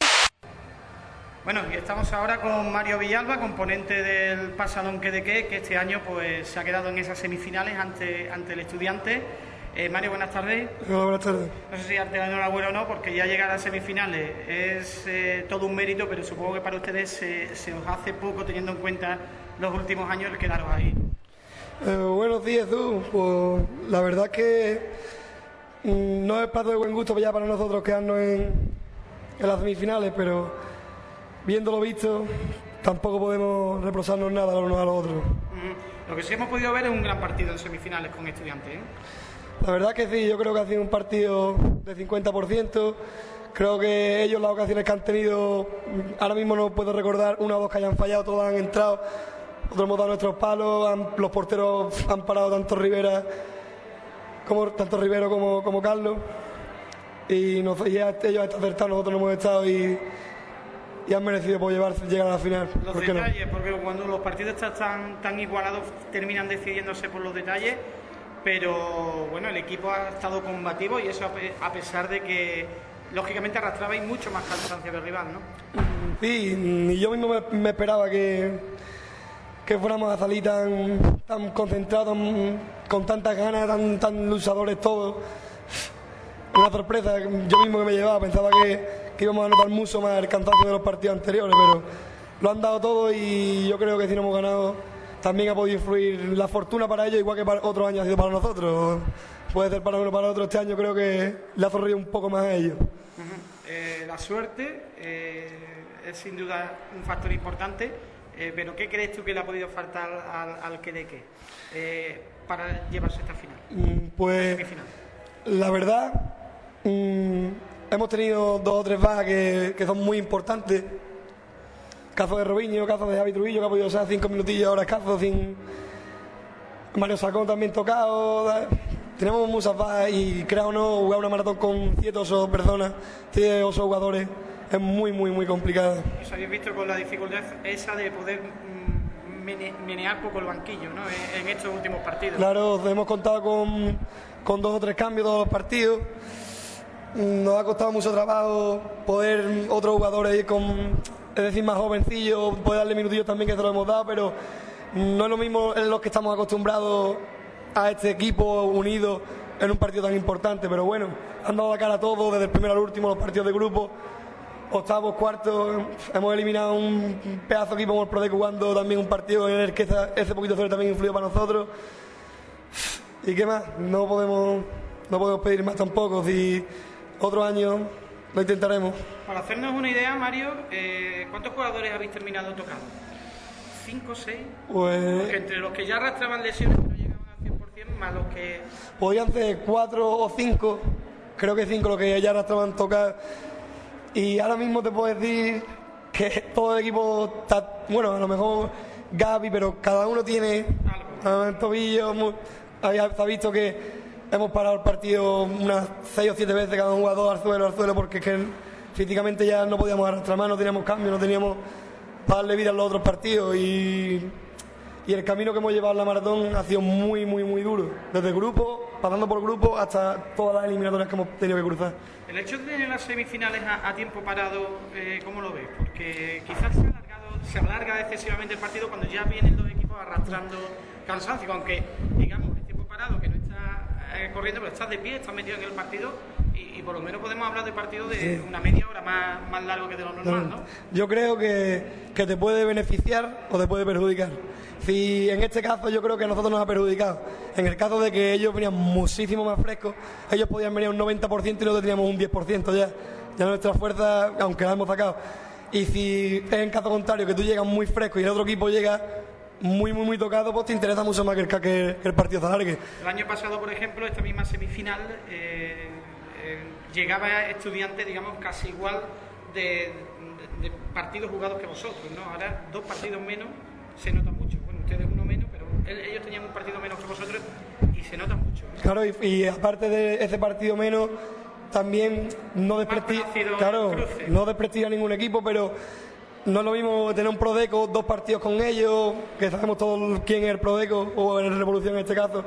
Bueno, y estamos ahora con Mario Villalba, componente del Pasadón que de qué, que este año pues se ha quedado en esas semifinales ante, ante el Estudiante. Eh, Mario, buenas tardes. Hola, buenas tardes. No sé si darte la enhorabuena o no, porque ya llegar a las semifinales es eh, todo un mérito, pero supongo que para ustedes se, se os hace poco teniendo en cuenta los últimos años el quedaros ahí. Eh, buenos días, tú. Pues la verdad que no es plato de buen gusto ya para nosotros quedarnos en, en las semifinales, pero viéndolo visto, tampoco podemos reprocharnos nada los unos a los otros. Mm, lo que sí hemos podido ver es un gran partido en semifinales con Estudiantes, ¿eh? La verdad que sí, yo creo que ha sido un partido de cincuenta por ciento. Creo que ellos las ocasiones que han tenido, ahora mismo no puedo recordar una o dos que hayan fallado, todas han entrado, otros hemos dado nuestros palos, han, los porteros han parado tanto Rivera como tanto Rivero como, como Carlos, y, nos, y ya, ellos han acertado, nosotros no hemos estado y, y han merecido por llevar, llegar a la final. Los ¿Por qué detalles, no? Porque cuando los partidos están tan, tan igualados terminan decidiéndose por los detalles, pero bueno, el equipo ha estado combativo y eso a pesar de que lógicamente arrastrabais mucho más cansancio que el rival, ¿no? Sí, y yo mismo me, me esperaba que, que fuéramos a salir tan, tan concentrados, con tantas ganas, tan, tan luchadores todos. Una sorpresa, yo mismo que me llevaba, pensaba que, que íbamos a notar mucho más el cansancio de los partidos anteriores, pero lo han dado todo y yo creo que si no hemos ganado también ha podido influir la fortuna para ellos, igual que para otros años ha sido para nosotros. Puede ser para uno para otro, este año creo que le ha sonreído un poco más a ellos. Uh-huh. eh, la suerte eh, es sin duda un factor importante, eh, pero ¿qué crees tú que le ha podido faltar al, al que de qué eh, para llevarse esta final? Mm, pues la verdad, mm, hemos tenido dos o tres bajas que, que son muy importantes. Caso de Robinho, caso de Javi Trujillo, que ha podido ser cinco minutillos, ahora escaso, sin Mario Sacón también tocado. Tenemos muchas bajas y creo o no, jugar una maratón con siete o ocho personas, siete o ocho jugadores, es muy, muy, muy complicado. Os habéis visto con la dificultad esa de poder mene, menear poco el banquillo, ¿no? En, en estos últimos partidos. Claro, hemos contado con, con dos o tres cambios todos los partidos. Nos ha costado mucho trabajo poder otros jugadores con, es decir, más jovencillos, poder darle minutillos también, que se lo hemos dado, pero no es lo mismo en los que estamos acostumbrados a este equipo unido en un partido tan importante. Pero bueno, han dado la cara a todos, desde el primero al último, los partidos de grupo, octavos, cuartos. Hemos eliminado un pedazo de equipo como el Prodeco, jugando también un partido en el que esa, ese poquito cero también influyó para nosotros. ¿Y qué más? No podemos, no podemos pedir más tampoco. Si otro año lo intentaremos. Para hacernos una idea, Mario, eh, ¿cuántos jugadores habéis terminado tocando? ¿Cinco, seis? Pues... Porque entre los que ya arrastraban lesiones que no llegaban al cien por ciento, más los que... Podían ser cuatro o cinco, creo que cinco los que ya arrastraban tocar. Y ahora mismo te puedo decir que todo el equipo está, bueno, a lo mejor Gaby, pero cada uno tiene algo. El tobillo, muy, había, se ha visto que hemos parado el partido unas seis o siete veces, cada un jugador al suelo, al suelo, porque es que físicamente ya no podíamos arrastrar más, no teníamos cambio, no teníamos para darle vida a los otros partidos. Y, y el camino que hemos llevado en la maratón ha sido muy, muy, muy duro, desde grupo, pasando por grupo, hasta todas las eliminatorias que hemos tenido que cruzar. El hecho de tener las semifinales a, a tiempo parado, eh, ¿cómo lo ves? Porque quizás se, ha alargado, se alarga excesivamente el partido cuando ya vienen los equipos arrastrando cansancio, aunque digamos el tiempo parado, que no está eh, corriendo, pero estás de pie, estás metido en el partido y, y por lo menos podemos hablar de partido de sí. una media hora más, más largo que de lo normal, ¿no? Yo creo que, que te puede beneficiar o te puede perjudicar. Si en este caso yo creo que a nosotros nos ha perjudicado, en el caso de que ellos venían muchísimo más frescos, ellos podían venir un noventa por ciento y nosotros teníamos un diez por ciento ya, ya nuestra fuerza, aunque la hemos sacado. Y si es en caso contrario, que tú llegas muy fresco y el otro equipo llega muy, muy, muy tocado, pues te interesa mucho más que el, que, que el partido se alargue. El año pasado, por ejemplo, esta misma semifinal, eh, eh, llegaba Estudiantes, digamos, casi igual de, de, de partidos jugados que vosotros, ¿no? Ahora dos partidos menos, se nota mucho. Bueno, ustedes uno menos, pero ellos tenían un partido menos que vosotros y se nota mucho, ¿no? Claro, y, y aparte de ese partido menos, también no desprestigia, claro, no desprestigia a ningún equipo, pero no es lo mismo tener un Prodeco, dos partidos con ellos, que sabemos todos quién es el Prodeco, o el Revolución en este caso,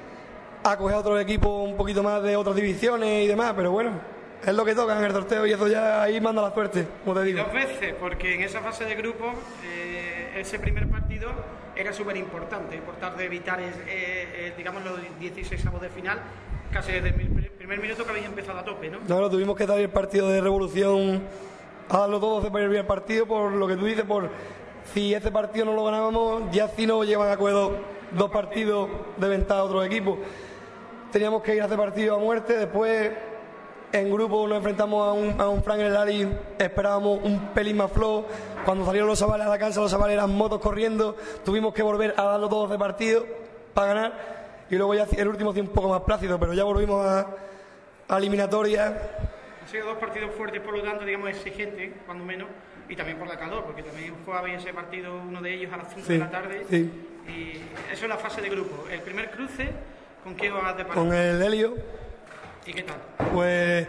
a coger a otros equipos un poquito más de otras divisiones y demás, pero bueno, es lo que toca en el sorteo y eso ya ahí manda la suerte, como te digo. Y dos veces, porque en esa fase de grupo, eh, ese primer partido era súper importante, por tratar de evitar, eh, eh, digamos, los dieciséis avos de final, casi desde el primer minuto que habéis empezado a tope, ¿no? No, no, tuvimos que dar el partido de Revolución a darlo todo de primer partido, por lo que tú dices, por si ese partido no lo ganábamos, ya si no llevan a coger dos, dos partidos de ventaja a otros equipos. Teníamos que ir a ese partido a muerte, después en grupo nos enfrentamos a un, a un Frank en el Ari, esperábamos un pelín más flow, cuando salieron los chavales a la cancha, los chavales eran motos corriendo, tuvimos que volver a darlo todo de partido para ganar, y luego ya el último fue un poco más plácido, pero ya volvimos a, a eliminatoria. Han sido dos partidos fuertes, por lo tanto, digamos, exigentes, cuando menos, y también por la calor, porque también jugabais ese partido, uno de ellos a las cinco sí, de la tarde, sí. Y eso es la fase de grupo. El primer cruce, ¿con quién os has deparado? Con el Helio. ¿Y qué tal? Pues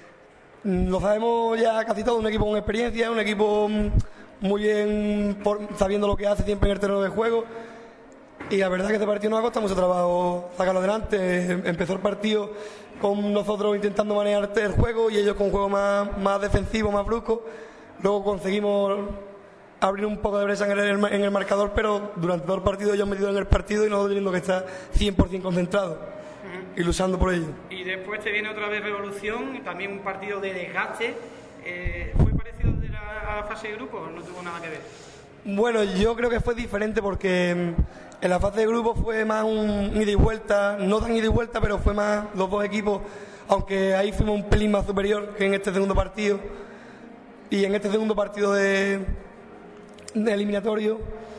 lo sabemos ya casi todo, un equipo con experiencia, un equipo muy bien por, sabiendo lo que hace siempre en el terreno de juego, y la verdad es que este partido nos ha costado mucho trabajo sacarlo adelante. Empezó el partido con nosotros intentando manejar el juego y ellos con un juego más, más defensivo, más brusco. Luego conseguimos abrir un poco de brecha en el, en el marcador, pero durante todo el partido ellos metidos en el partido y nosotros teniendo que estar cien por ciento concentrados uh-huh. y luchando por ello. Y después te viene otra vez Revolución, también un partido de desgaste. Eh, ¿Fue parecido de la, a la fase de grupo o no tuvo nada que ver? Bueno, yo creo que fue diferente porque en la fase de grupo fue más un ida y vuelta, no tan ida y vuelta, pero fue más los dos equipos, aunque ahí fuimos un pelín más superior que en este segundo partido. Y en este segundo partido de, de eliminatorio,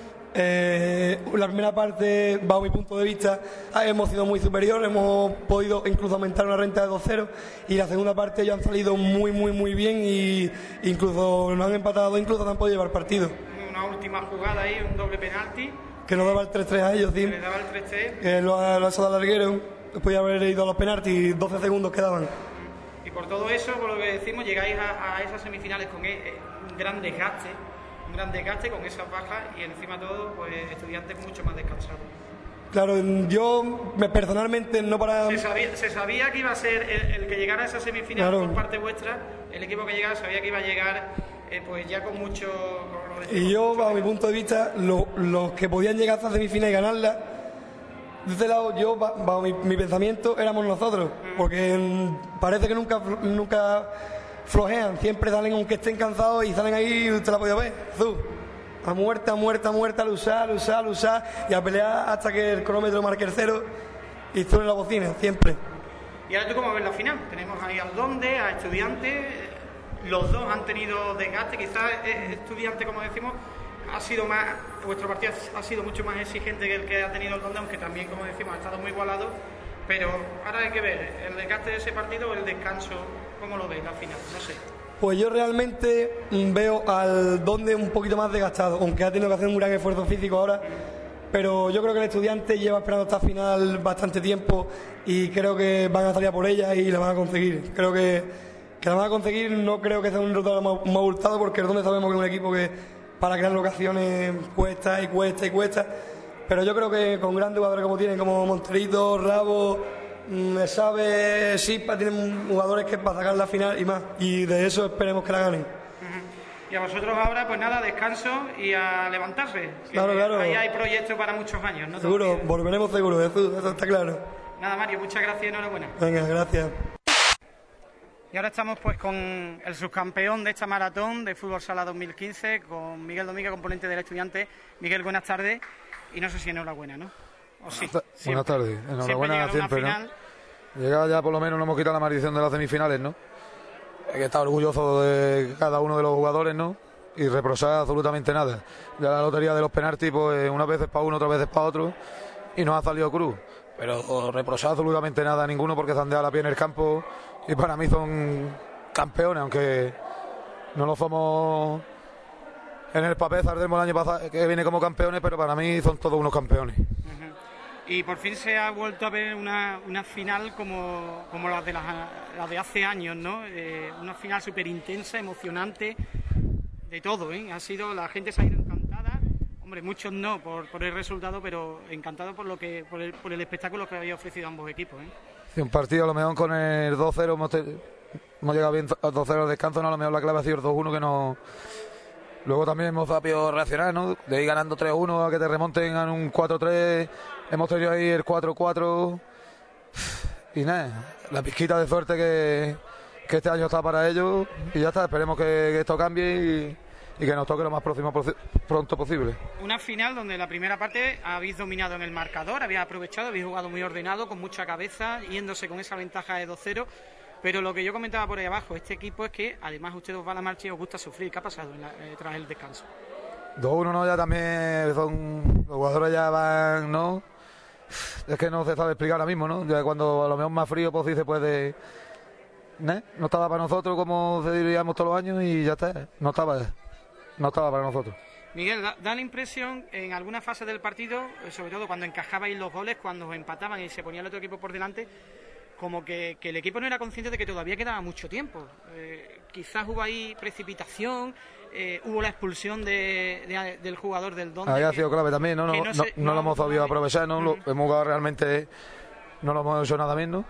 eh, la primera parte, bajo mi punto de vista, hemos sido muy superior, hemos podido incluso aumentar una renta de dos cero, y la segunda parte ellos han salido muy, muy, muy bien, y incluso nos han empatado, incluso han podido llevar partido. Una última jugada ahí, un doble penalti. Que nos daba el tres tres a ellos, sí. Que le daba el tres tres. Que lo ha hecho de larguero, podía haber ido a los penaltis, doce segundos quedaban. Y por todo eso, por lo que decimos, llegáis a, a esas semifinales con eh, un gran desgaste, un gran desgaste con esas bajas y encima todo, pues Estudiantes mucho más descansados. Claro, yo me, personalmente no para... Se sabía, se sabía que iba a ser el, el que llegara a esa semifinal Claro. por parte vuestra, el equipo que llegara sabía que iba a llegar eh, pues ya con mucho... como lo decimos, Y yo, mucho bajo mi punto de vista, lo- los que podían llegar a esta semifinal y ganarla, de este lado, yo, ba- bajo mi, mi pensamiento, éramos nosotros. Porque mm, parece que nunca, fl- nunca flojean, siempre salen, aunque estén cansados, y salen ahí, usted la ha podido ver, Zú. A muerte, a muerte, a muerte, a luchar, a luchar, a luchar, y a pelear hasta que el cronómetro marque el cero y suene la bocina, siempre. Y ahora tú cómo ves la final. Tenemos ahí al Donde, a Estudiantes, los dos han tenido desgaste, quizás eh, Estudiantes, como decimos, ha sido más, vuestro partido ha sido mucho más exigente que el que ha tenido el Donde, aunque también, como decimos, ha estado muy igualado, pero ahora hay que ver el desgaste de ese partido o el descanso, ¿cómo lo veis la final? No sé. Pues yo realmente mm, veo al Donde un poquito más desgastado, aunque ha tenido que hacer un gran esfuerzo físico ahora, pero yo creo que el Estudiante lleva esperando esta final bastante tiempo y creo que van a salir a por ella y la van a conseguir. Creo que, que la van a conseguir, no creo que sea un resultado más, más abultado, porque el Donde sabemos que es un equipo que para crear locaciones cuesta y cuesta y cuesta, pero yo creo que con grandes jugadores como tienen, como Monterito, Rabo, me sabe, Sipa, tienen jugadores que para sacar la final y más, y de eso esperemos que la ganen. Y a vosotros ahora, pues nada, descanso y a levantarse. Que Claro, claro. Ahí hay proyectos para muchos años, ¿no? Seguro, Todavía. volveremos seguro, eso, eso está claro. Nada, Mario, muchas gracias y enhorabuena. Venga, gracias. Y ahora estamos pues con el subcampeón de esta maratón de Fútbol Sala dos mil quince, con Miguel Domínguez, componente del Estudiante. Miguel, buenas tardes. Y no sé si enhorabuena, ¿no? ¿O sí? Buenas, buenas tardes, enhorabuena siempre, siempre, llegar a ¿no? una Llegado ya por lo menos nos hemos quitado la maldición de las semifinales, ¿no? Hay que estar orgulloso de cada uno de los jugadores, ¿no? Y reprochar absolutamente nada. Ya la lotería de los penaltis, pues unas veces para uno, otras veces para otro, y nos ha salido cruz. Pero reprochar absolutamente nada a ninguno porque se han dejado la pie en el campo y para mí son campeones, aunque no lo somos en el papel. Sardemo el año pasado que viene como campeones, pero para mí son todos unos campeones. Y por fin se ha vuelto a ver una, una final como, como las de, las, las de hace años, ¿no? Eh, una final súper intensa, emocionante, de todo, ¿eh? Ha sido, la gente se ha ido encantada, hombre, muchos no por, por el resultado, pero encantado por lo que por el, por el espectáculo que había ofrecido ambos equipos, ¿eh? Sí, un partido a lo mejor con el dos cero hemos, te, hemos llegado bien al dos cero de descanso, no, a lo mejor la clave ha sido el dos uno que no... Luego también hemos sabido reaccionar, ¿no? De ir ganando tres uno a que te remonten a un cuatro tres. Hemos tenido ahí el cuatro cuatro. Y nada, la pizquita de suerte que, que este año está para ellos. Y ya está, esperemos que, que esto cambie y, y que nos toque lo más próximo, pronto posible. Una final donde la primera parte habéis dominado en el marcador, habéis aprovechado, habéis jugado muy ordenado, con mucha cabeza, yéndose con esa ventaja de dos cero. Pero lo que yo comentaba por ahí abajo, este equipo es que además ustedes os va a la marcha y os gusta sufrir. ¿Qué ha pasado en la, eh, tras el descanso? dos uno no, ya también son, los jugadores ya van, ¿no? Es que no se sabe explicar ahora mismo, ¿no? Ya cuando a lo mejor más frío, pues sí se puede... ¿no? No estaba para nosotros como se diríamos todos los años y ya está, no estaba, no estaba para nosotros. Miguel, da, da la impresión en alguna fase del partido, sobre todo cuando encajabais los goles, cuando os empataban y se ponía el otro equipo por delante, como que, que el equipo no era consciente de que todavía quedaba mucho tiempo. Eh, quizás hubo ahí precipitación, eh, hubo la expulsión de, de, del jugador del Donde. Ahí ha sido clave también, ¿no? No, no, no, se, no no lo hemos sabido no, aprovechar, ¿no? Uh-huh. Lo hemos jugado realmente, no lo hemos hecho nada bien, ¿no?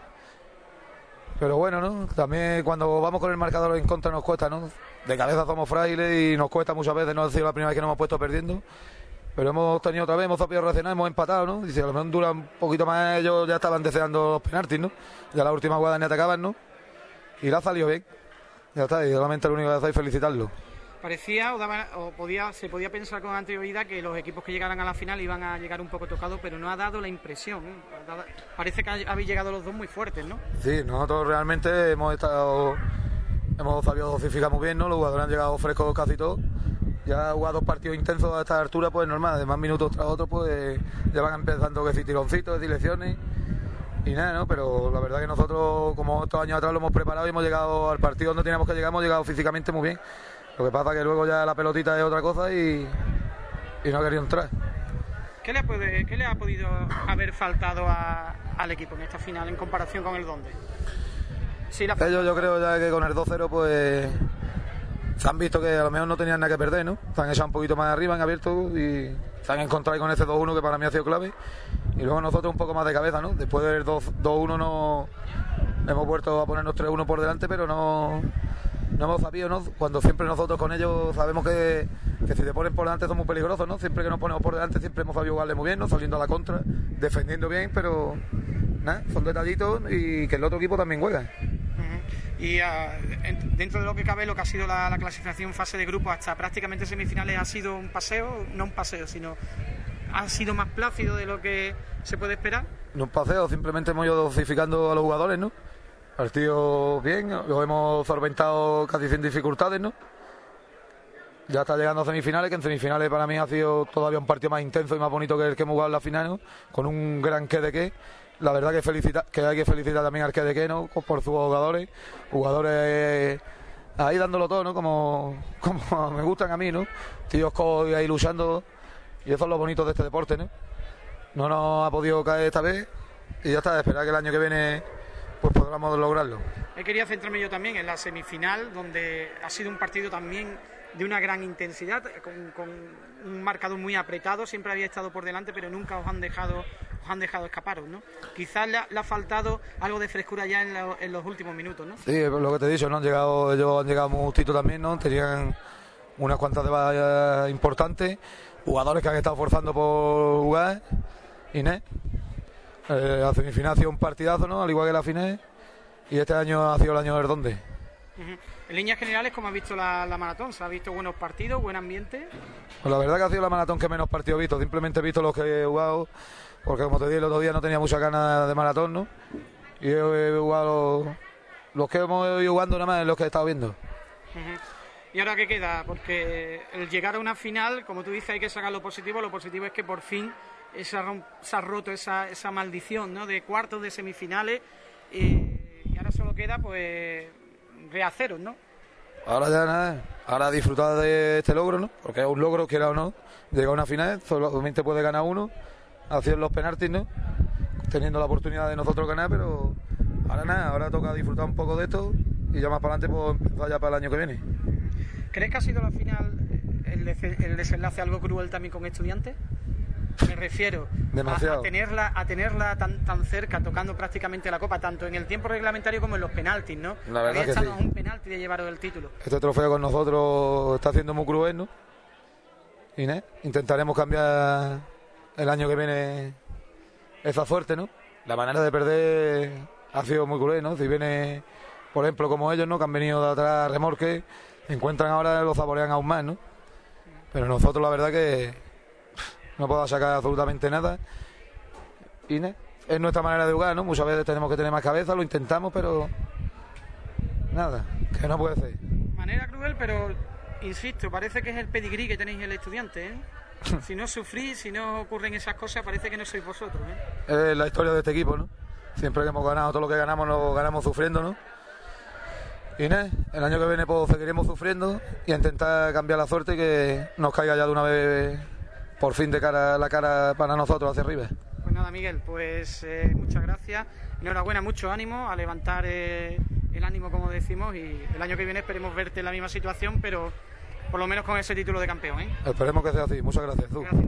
Pero bueno, ¿no? También cuando vamos con el marcador en contra nos cuesta, ¿no? De cabeza somos frailes y nos cuesta muchas veces, no ha sido la primera vez que nos hemos puesto perdiendo. Pero hemos tenido otra vez, hemos sabido reaccionar, hemos empatado, ¿no? Y si a lo mejor dura un poquito más, ellos ya estaban deseando los penaltis, ¿no? Ya la última jugada ni atacaban, ¿no? Y la ha salido bien. Ya está, y solamente lo único que hacer es felicitarlo. Parecía o, daba, o podía, se podía pensar con anterioridad que los equipos que llegaran a la final iban a llegar un poco tocados, pero no ha dado la impresión, ¿eh? Parece que habéis llegado los dos muy fuertes, ¿no? Sí, nosotros realmente hemos estado, hemos sabido dosificar muy bien, ¿no? Los jugadores han llegado frescos casi todos. Ya jugado dos partidos intensos a esta altura, pues normal, de más minutos tras otros, pues ya van empezando que si tironcitos, que si lecciones y nada, ¿no? Pero la verdad que nosotros, como estos años atrás lo hemos preparado y hemos llegado al partido donde teníamos que llegar, hemos llegado físicamente muy bien. Lo que pasa que luego ya la pelotita es otra cosa y, y no ha querido entrar. ¿Qué le, puede, qué le ha podido haber faltado a, al equipo en esta final en comparación con el Donde? Sí, la... Ellos yo creo ya que con el dos cero pues se han visto que a lo mejor no tenían nada que perder, ¿no? Se han echado un poquito más arriba, han abierto y se han encontrado con ese dos uno que para mí ha sido clave. Y luego nosotros un poco más de cabeza, ¿no? Después del dos uno no hemos vuelto a ponernos tres uno por delante, pero no, no hemos sabido, ¿no? Cuando siempre nosotros con ellos sabemos que, que si te ponen por delante son muy peligrosos, ¿no? Siempre que nos ponemos por delante siempre hemos sabido jugarle muy bien, ¿no? Saliendo a la contra, defendiendo bien, pero nada, son detallitos y que el otro equipo también juega. Y uh, en, dentro de lo que cabe, lo que ha sido la, la clasificación fase de grupo hasta prácticamente semifinales ha sido un paseo, no un paseo, sino ha sido más plácido de lo que se puede esperar. No un paseo, simplemente hemos ido dosificando a los jugadores, ¿no? Partido bien, lo hemos solventado casi sin dificultades, ¿no? Ya está llegando a semifinales, que en semifinales para mí ha sido todavía un partido más intenso y más bonito que el que hemos jugado en la final, ¿no? Con un gran qué de qué. La verdad que felicita, que hay que felicitar también al Quedeque, ¿no? Por sus jugadores, jugadores ahí dándolo todo, ¿no? Como, como me gustan a mí, ¿no? Tíos ahí luchando, y eso es lo bonito de este deporte, ¿no? No nos ha podido caer esta vez y ya está, esperar que el año que viene pues podamos lograrlo. He querido centrarme yo también en la semifinal, donde ha sido un partido también de una gran intensidad, con, con un marcador muy apretado, siempre había estado por delante, pero nunca os han dejado os han dejado escaparos, ¿no? Quizás le ha, le ha faltado algo de frescura ya en, la, en los últimos minutos, ¿no? Sí, lo que te he dicho, ¿no? Han llegado, ellos han llegado muy justito también, ¿no? Tenían unas cuantas de bajas importantes, jugadores que han estado forzando por jugar, Inés. Eh, la semifinal ha sido un partidazo, ¿no? Al igual que la final, y este año ha sido el año del donde. Uh-huh. En líneas generales, ¿cómo has visto la, la maratón? ¿Se ha visto buenos partidos, buen ambiente? Pues la verdad que ha sido la maratón que menos partidos he visto. Simplemente he visto los que he jugado, porque como te dije el otro día no tenía muchas ganas de maratón, ¿no? Y he, he jugado los, los que hemos ido jugando nada más en los que he estado viendo. Uh-huh. ¿Y ahora qué queda? Porque el llegar a una final, como tú dices, hay que sacar lo positivo. Lo positivo es que por fin se ha, se ha roto esa, esa maldición, ¿no? De cuartos, de semifinales, y, y ahora solo queda, pues, rehaceros, ¿no? Ahora ya nada, ahora disfrutar de este logro, ¿no? Porque es un logro, quiera o no, llegar a una final, solamente puede ganar uno, haciendo los penaltis, ¿no? Teniendo la oportunidad de nosotros ganar, pero ahora nada, ahora toca disfrutar un poco de esto y ya más para adelante pues empezar ya para el año que viene. ¿Crees que ha sido la final el, el desenlace algo cruel también con Estudiantes? Me refiero a, a tenerla a tenerla tan tan cerca, tocando prácticamente la copa, tanto en el tiempo reglamentario como en los penaltis, ¿no? La verdad Había que estado sí. a un penalti de llevaros el título. Este trofeo con nosotros está haciendo muy cruel, ¿no? Inés, intentaremos cambiar el año que viene esa suerte, ¿no? La manera de perder ha sido muy cruel, ¿no? Si viene, por ejemplo, como ellos, ¿no? Que han venido de atrás remorque, encuentran ahora, lo saborean aún más, ¿no? Pero nosotros la verdad que no puedo sacar absolutamente nada. Inés, es nuestra manera de jugar, ¿no? Muchas veces tenemos que tener más cabeza, lo intentamos, pero nada, que no puede ser. Manera cruel, pero insisto, parece que es el pedigrí que tenéis el Estudiante, ¿eh? Si no sufrís, si no ocurren esas cosas, parece que no sois vosotros, ¿eh? Es la historia de este equipo, ¿no? Siempre que hemos ganado, todo lo que ganamos lo ganamos sufriendo, ¿no? Inés, el año que viene pues seguiremos sufriendo y a intentar cambiar la suerte y que nos caiga ya de una vez por fin de cara la cara para nosotros hacia arriba. Pues nada, Miguel, pues eh, muchas gracias, enhorabuena, mucho ánimo, a levantar eh, el ánimo, como decimos, y el año que viene esperemos verte en la misma situación, pero por lo menos con ese título de campeón, ¿eh? Esperemos que sea así, muchas gracias. Tú. Gracias.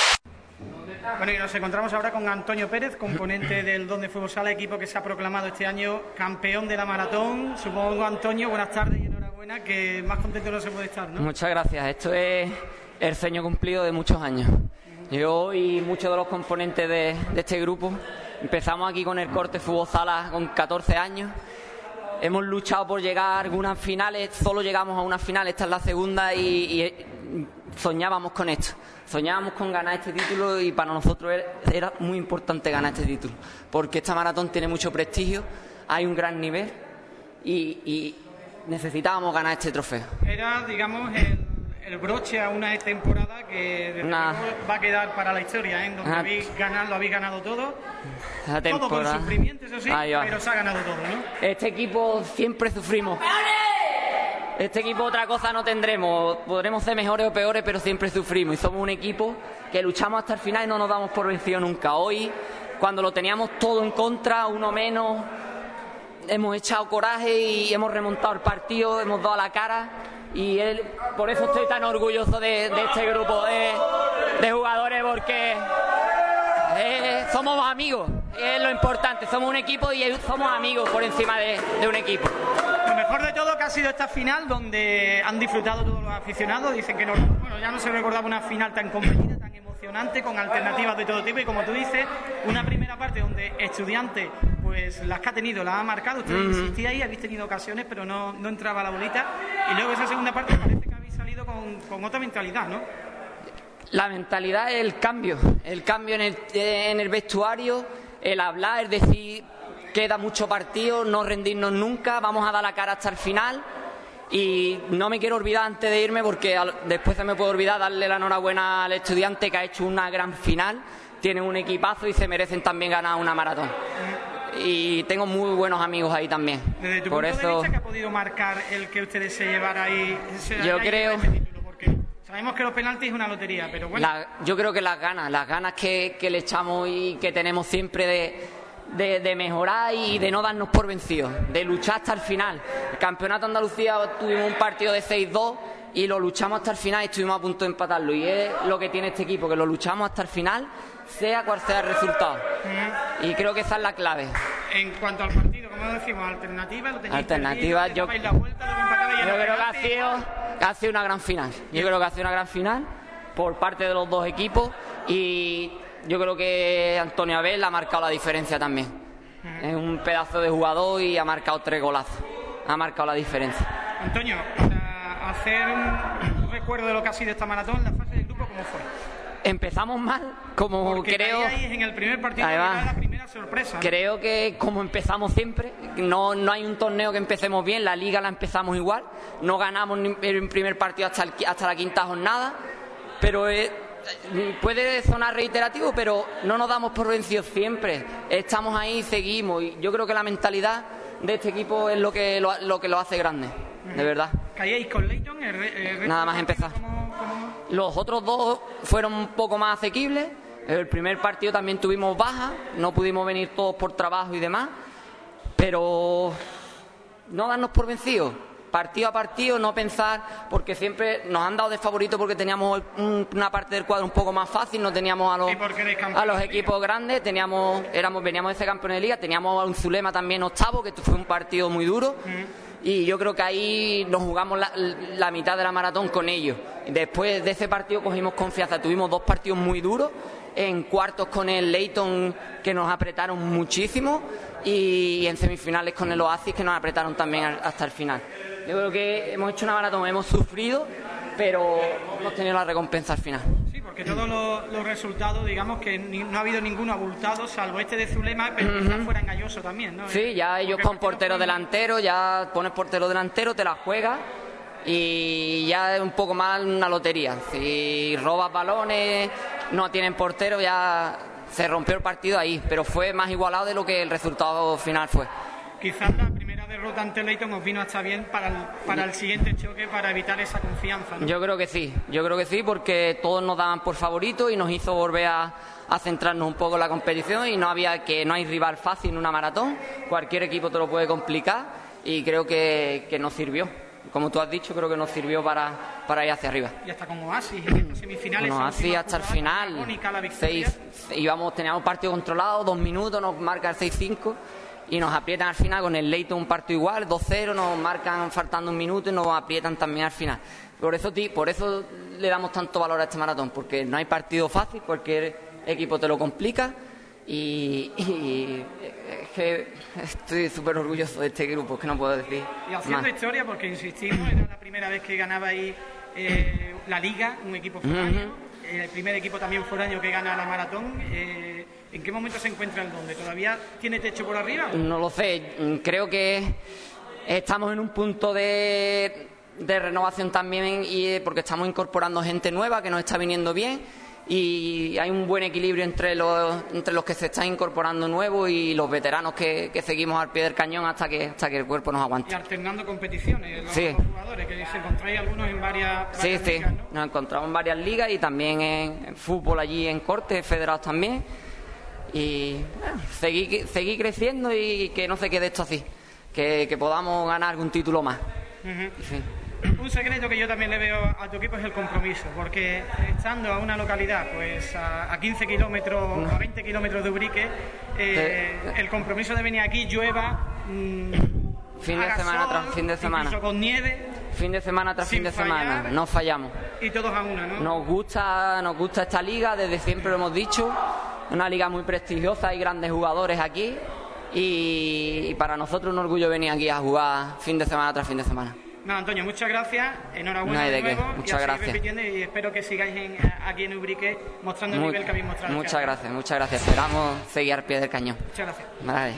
Bueno, y nos encontramos ahora con Antonio Pérez, componente del Don de Fútbol Sala, equipo que se ha proclamado este año campeón de la maratón. Supongo, Antonio, buenas tardes y enhorabuena, que más contento no se puede estar, ¿no? Muchas gracias, esto es el sueño cumplido de muchos años. Yo y muchos de los componentes de, de este grupo empezamos aquí con el Corte Fútbol Sala con catorce años. Hemos luchado por llegar a algunas finales, solo llegamos a una final, esta es la segunda, y, y soñábamos con esto. Soñábamos con ganar este título y para nosotros era muy importante ganar este título, porque esta maratón tiene mucho prestigio, hay un gran nivel y, y necesitábamos ganar este trofeo. Era, digamos, el, el broche a una temporada que desde una, luego va a quedar para la historia, ¿eh? Donde una, habéis ganado, lo habéis ganado todo, todo con temporada. sufrimiento, eso sí, pero se ha ganado todo, ¿no? Este equipo siempre sufrimos. Este equipo otra cosa no tendremos, podremos ser mejores o peores, pero siempre sufrimos y somos un equipo que luchamos hasta el final y no nos damos por vencido nunca. Hoy, cuando lo teníamos todo en contra, uno menos, hemos echado coraje y hemos remontado el partido, hemos dado la cara y él, por eso estoy tan orgulloso de, de este grupo de, de jugadores, porque eh, somos amigos, es lo importante, somos un equipo y somos amigos por encima de, de un equipo. Lo mejor de todo que ha sido esta final donde han disfrutado todos los aficionados, dicen que no, bueno, ya no se recordaba una final tan competida, tan emocionante, con alternativas de todo tipo, y como tú dices, una primera parte donde Estudiantes, pues las que ha tenido, las ha marcado, usted uh-huh. insistía ahí, habéis tenido ocasiones, pero no, no entraba la bolita, y luego esa segunda parte parece que habéis salido con, con otra mentalidad, ¿no? La mentalidad es el cambio, el cambio en el, en el vestuario, el hablar, es decir, queda mucho partido, no rendirnos nunca, vamos a dar la cara hasta el final. Y no me quiero olvidar antes de irme, porque al, después se me puede olvidar darle la enhorabuena al Estudiante, que ha hecho una gran final, tienen un equipazo y se merecen también ganar una maratón. Y tengo muy buenos amigos ahí también. Desde tu Por punto eso, de vista, ¿qué ha podido marcar el que ustedes se llevara ahí? Se yo creo... Este título? Porque sabemos que los penaltis es una lotería, pero bueno... La, yo creo que las ganas, las ganas que, que le echamos y que tenemos siempre de... De, de mejorar y de no darnos por vencidos, de luchar hasta el final. El campeonato de Andalucía tuvimos un partido de seis dos y lo luchamos hasta el final y estuvimos a punto de empatarlo, y es lo que tiene este equipo, que lo luchamos hasta el final, sea cual sea el resultado. Uh-huh. Y creo que esa es la clave. En cuanto al partido, como decimos, alternativa, lo tenéis alternativa, perdido, yo, la vuelta, lo empatabais, yo creo que ha penalti, sido, que ha sido una gran final. Yo creo que ha sido una gran final por parte de los dos equipos, y yo creo que Antonio Abel ha marcado la diferencia también. Uh-huh. Es un pedazo de jugador y ha marcado tres golazos. Ha marcado la diferencia. Antonio, para hacer un recuerdo de lo que ha sido esta maratón, la fase del grupo, ¿cómo fue? Empezamos mal, como Porque creo. Ahí, ahí en el primer partido era la primera sorpresa. Creo que como empezamos siempre, no, no hay un torneo que empecemos bien, la liga la empezamos igual, no ganamos el primer partido hasta, el, hasta la quinta jornada, pero es, puede sonar reiterativo, pero no nos damos por vencidos siempre, estamos ahí y seguimos, y yo creo que la mentalidad de este equipo es lo que lo, lo, que lo hace grande, de verdad. ¿Caíais con Leighton? El, el Nada más empezar. ¿Cómo, cómo? Los otros dos fueron un poco más asequibles. El primer partido también tuvimos baja, no pudimos venir todos por trabajo y demás, pero no darnos por vencidos, partido a partido, no pensar, porque siempre nos han dado de favorito porque teníamos un, una parte del cuadro un poco más fácil, no teníamos a los, a los equipos grandes, teníamos, éramos, veníamos de ese campeón de liga, teníamos a un Zulema también octavo, que fue un partido muy duro. Mm. Y yo creo que ahí nos jugamos la, la mitad de la maratón con ellos. Después de ese partido cogimos confianza. Tuvimos dos partidos muy duros. En cuartos con el Leighton, que nos apretaron muchísimo. Y en semifinales con el Oasis, que nos apretaron también hasta el final. Yo creo que hemos hecho una maratón, hemos sufrido, pero hemos tenido la recompensa al final. Sí, porque todos los, los resultados, digamos que ni, no ha habido ninguno abultado, salvo este de Zulema, pero uh-huh. quizás fuera engañoso también, ¿no? Sí, ya ellos con portero fue... delantero, ya pones portero delantero, te la juegas y ya es un poco más una lotería. Si robas balones, no tienen portero, ya se rompió el partido ahí, pero fue más igualado de lo que el resultado final fue. Quizás la primera derrota ante Leighton os vino hasta bien para el, para el siguiente choque, para evitar esa confianza, ¿no? Yo creo que sí, yo creo que sí, porque todos nos daban por favoritos y nos hizo volver a, a centrarnos un poco en la competición, y no había que no hay rival fácil en una maratón, cualquier equipo te lo puede complicar, y creo que, que nos sirvió. Como tú has dicho, creo que nos sirvió para, para ir hacia arriba. Y hasta con Oasis, en estas semifinales. Con Oasis hasta el final. Seis, íbamos, teníamos partido controlado, dos minutos, nos marca el seis cinco. Y nos aprietan al final con el Leighton, un partido igual, dos cero, nos marcan faltando un minuto y nos aprietan también al final. Por eso, por eso le damos tanto valor a este maratón, porque no hay partido fácil, cualquier equipo te lo complica, y, y es que estoy súper orgulloso de este grupo, que no puedo decir Y haciendo más. Historia, porque insistimos, era la primera vez que ganaba ahí eh, la Liga, un equipo foráneo, uh-huh. el primer equipo también foráneo que gana la maratón. eh, ¿En qué momento se encuentra el donde? ¿Todavía tiene techo por arriba? No lo sé, creo que estamos en un punto de, de renovación también, y porque estamos incorporando gente nueva que nos está viniendo bien, y hay un buen equilibrio entre los entre los que se están incorporando nuevos y los veteranos que, que seguimos al pie del cañón hasta que hasta que el cuerpo nos aguante. Y alternando competiciones, los, sí. los jugadores, que se encontráis algunos en varias, varias sí, ligas, sí. ¿no? Nos encontramos en varias ligas y también en, en fútbol allí en Cortes, federados también. Y bueno, seguir, seguir creciendo y que no se quede esto así, que, que podamos ganar algún título más. Uh-huh. Sí. un secreto que yo también le veo a tu equipo es el compromiso, porque estando a una localidad pues a, a quince kilómetros, no. a veinte kilómetros de Ubrique, eh, sí. el compromiso de venir aquí, llueva, mmm, fin de semana sol, tras fin de semana, con nieve, fin de semana tras fin de semana, no fallamos. Y todos a una, ¿no? Nos gusta, nos gusta esta liga, desde siempre lo hemos dicho, una liga muy prestigiosa, hay grandes jugadores aquí y, y para nosotros un orgullo venir aquí a jugar fin de semana tras fin de semana. No, Antonio, muchas gracias, enhorabuena no hay de, de nuevo, qué. Muchas gracias. Y espero que sigáis en, aquí en Ubrique mostrando el Muy, nivel que habéis mostrado. Muchas gracias, muchas gracias, esperamos seguir al pie del cañón. Muchas gracias. Vale.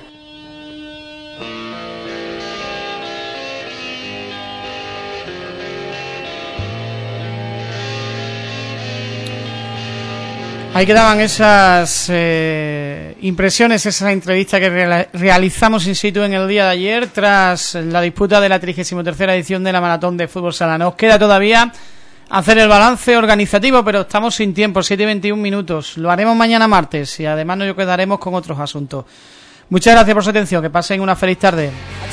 Ahí quedaban esas eh, impresiones, esa entrevista que re realizamos in situ en el día de ayer tras la disputa de la trigésima tercera edición de la Maratón de Fútbol Sala. Nos queda todavía hacer el balance organizativo, pero estamos sin tiempo, siete y veintiún minutos. Lo haremos mañana martes y además nos quedaremos con otros asuntos. Muchas gracias por su atención, que pasen una feliz tarde.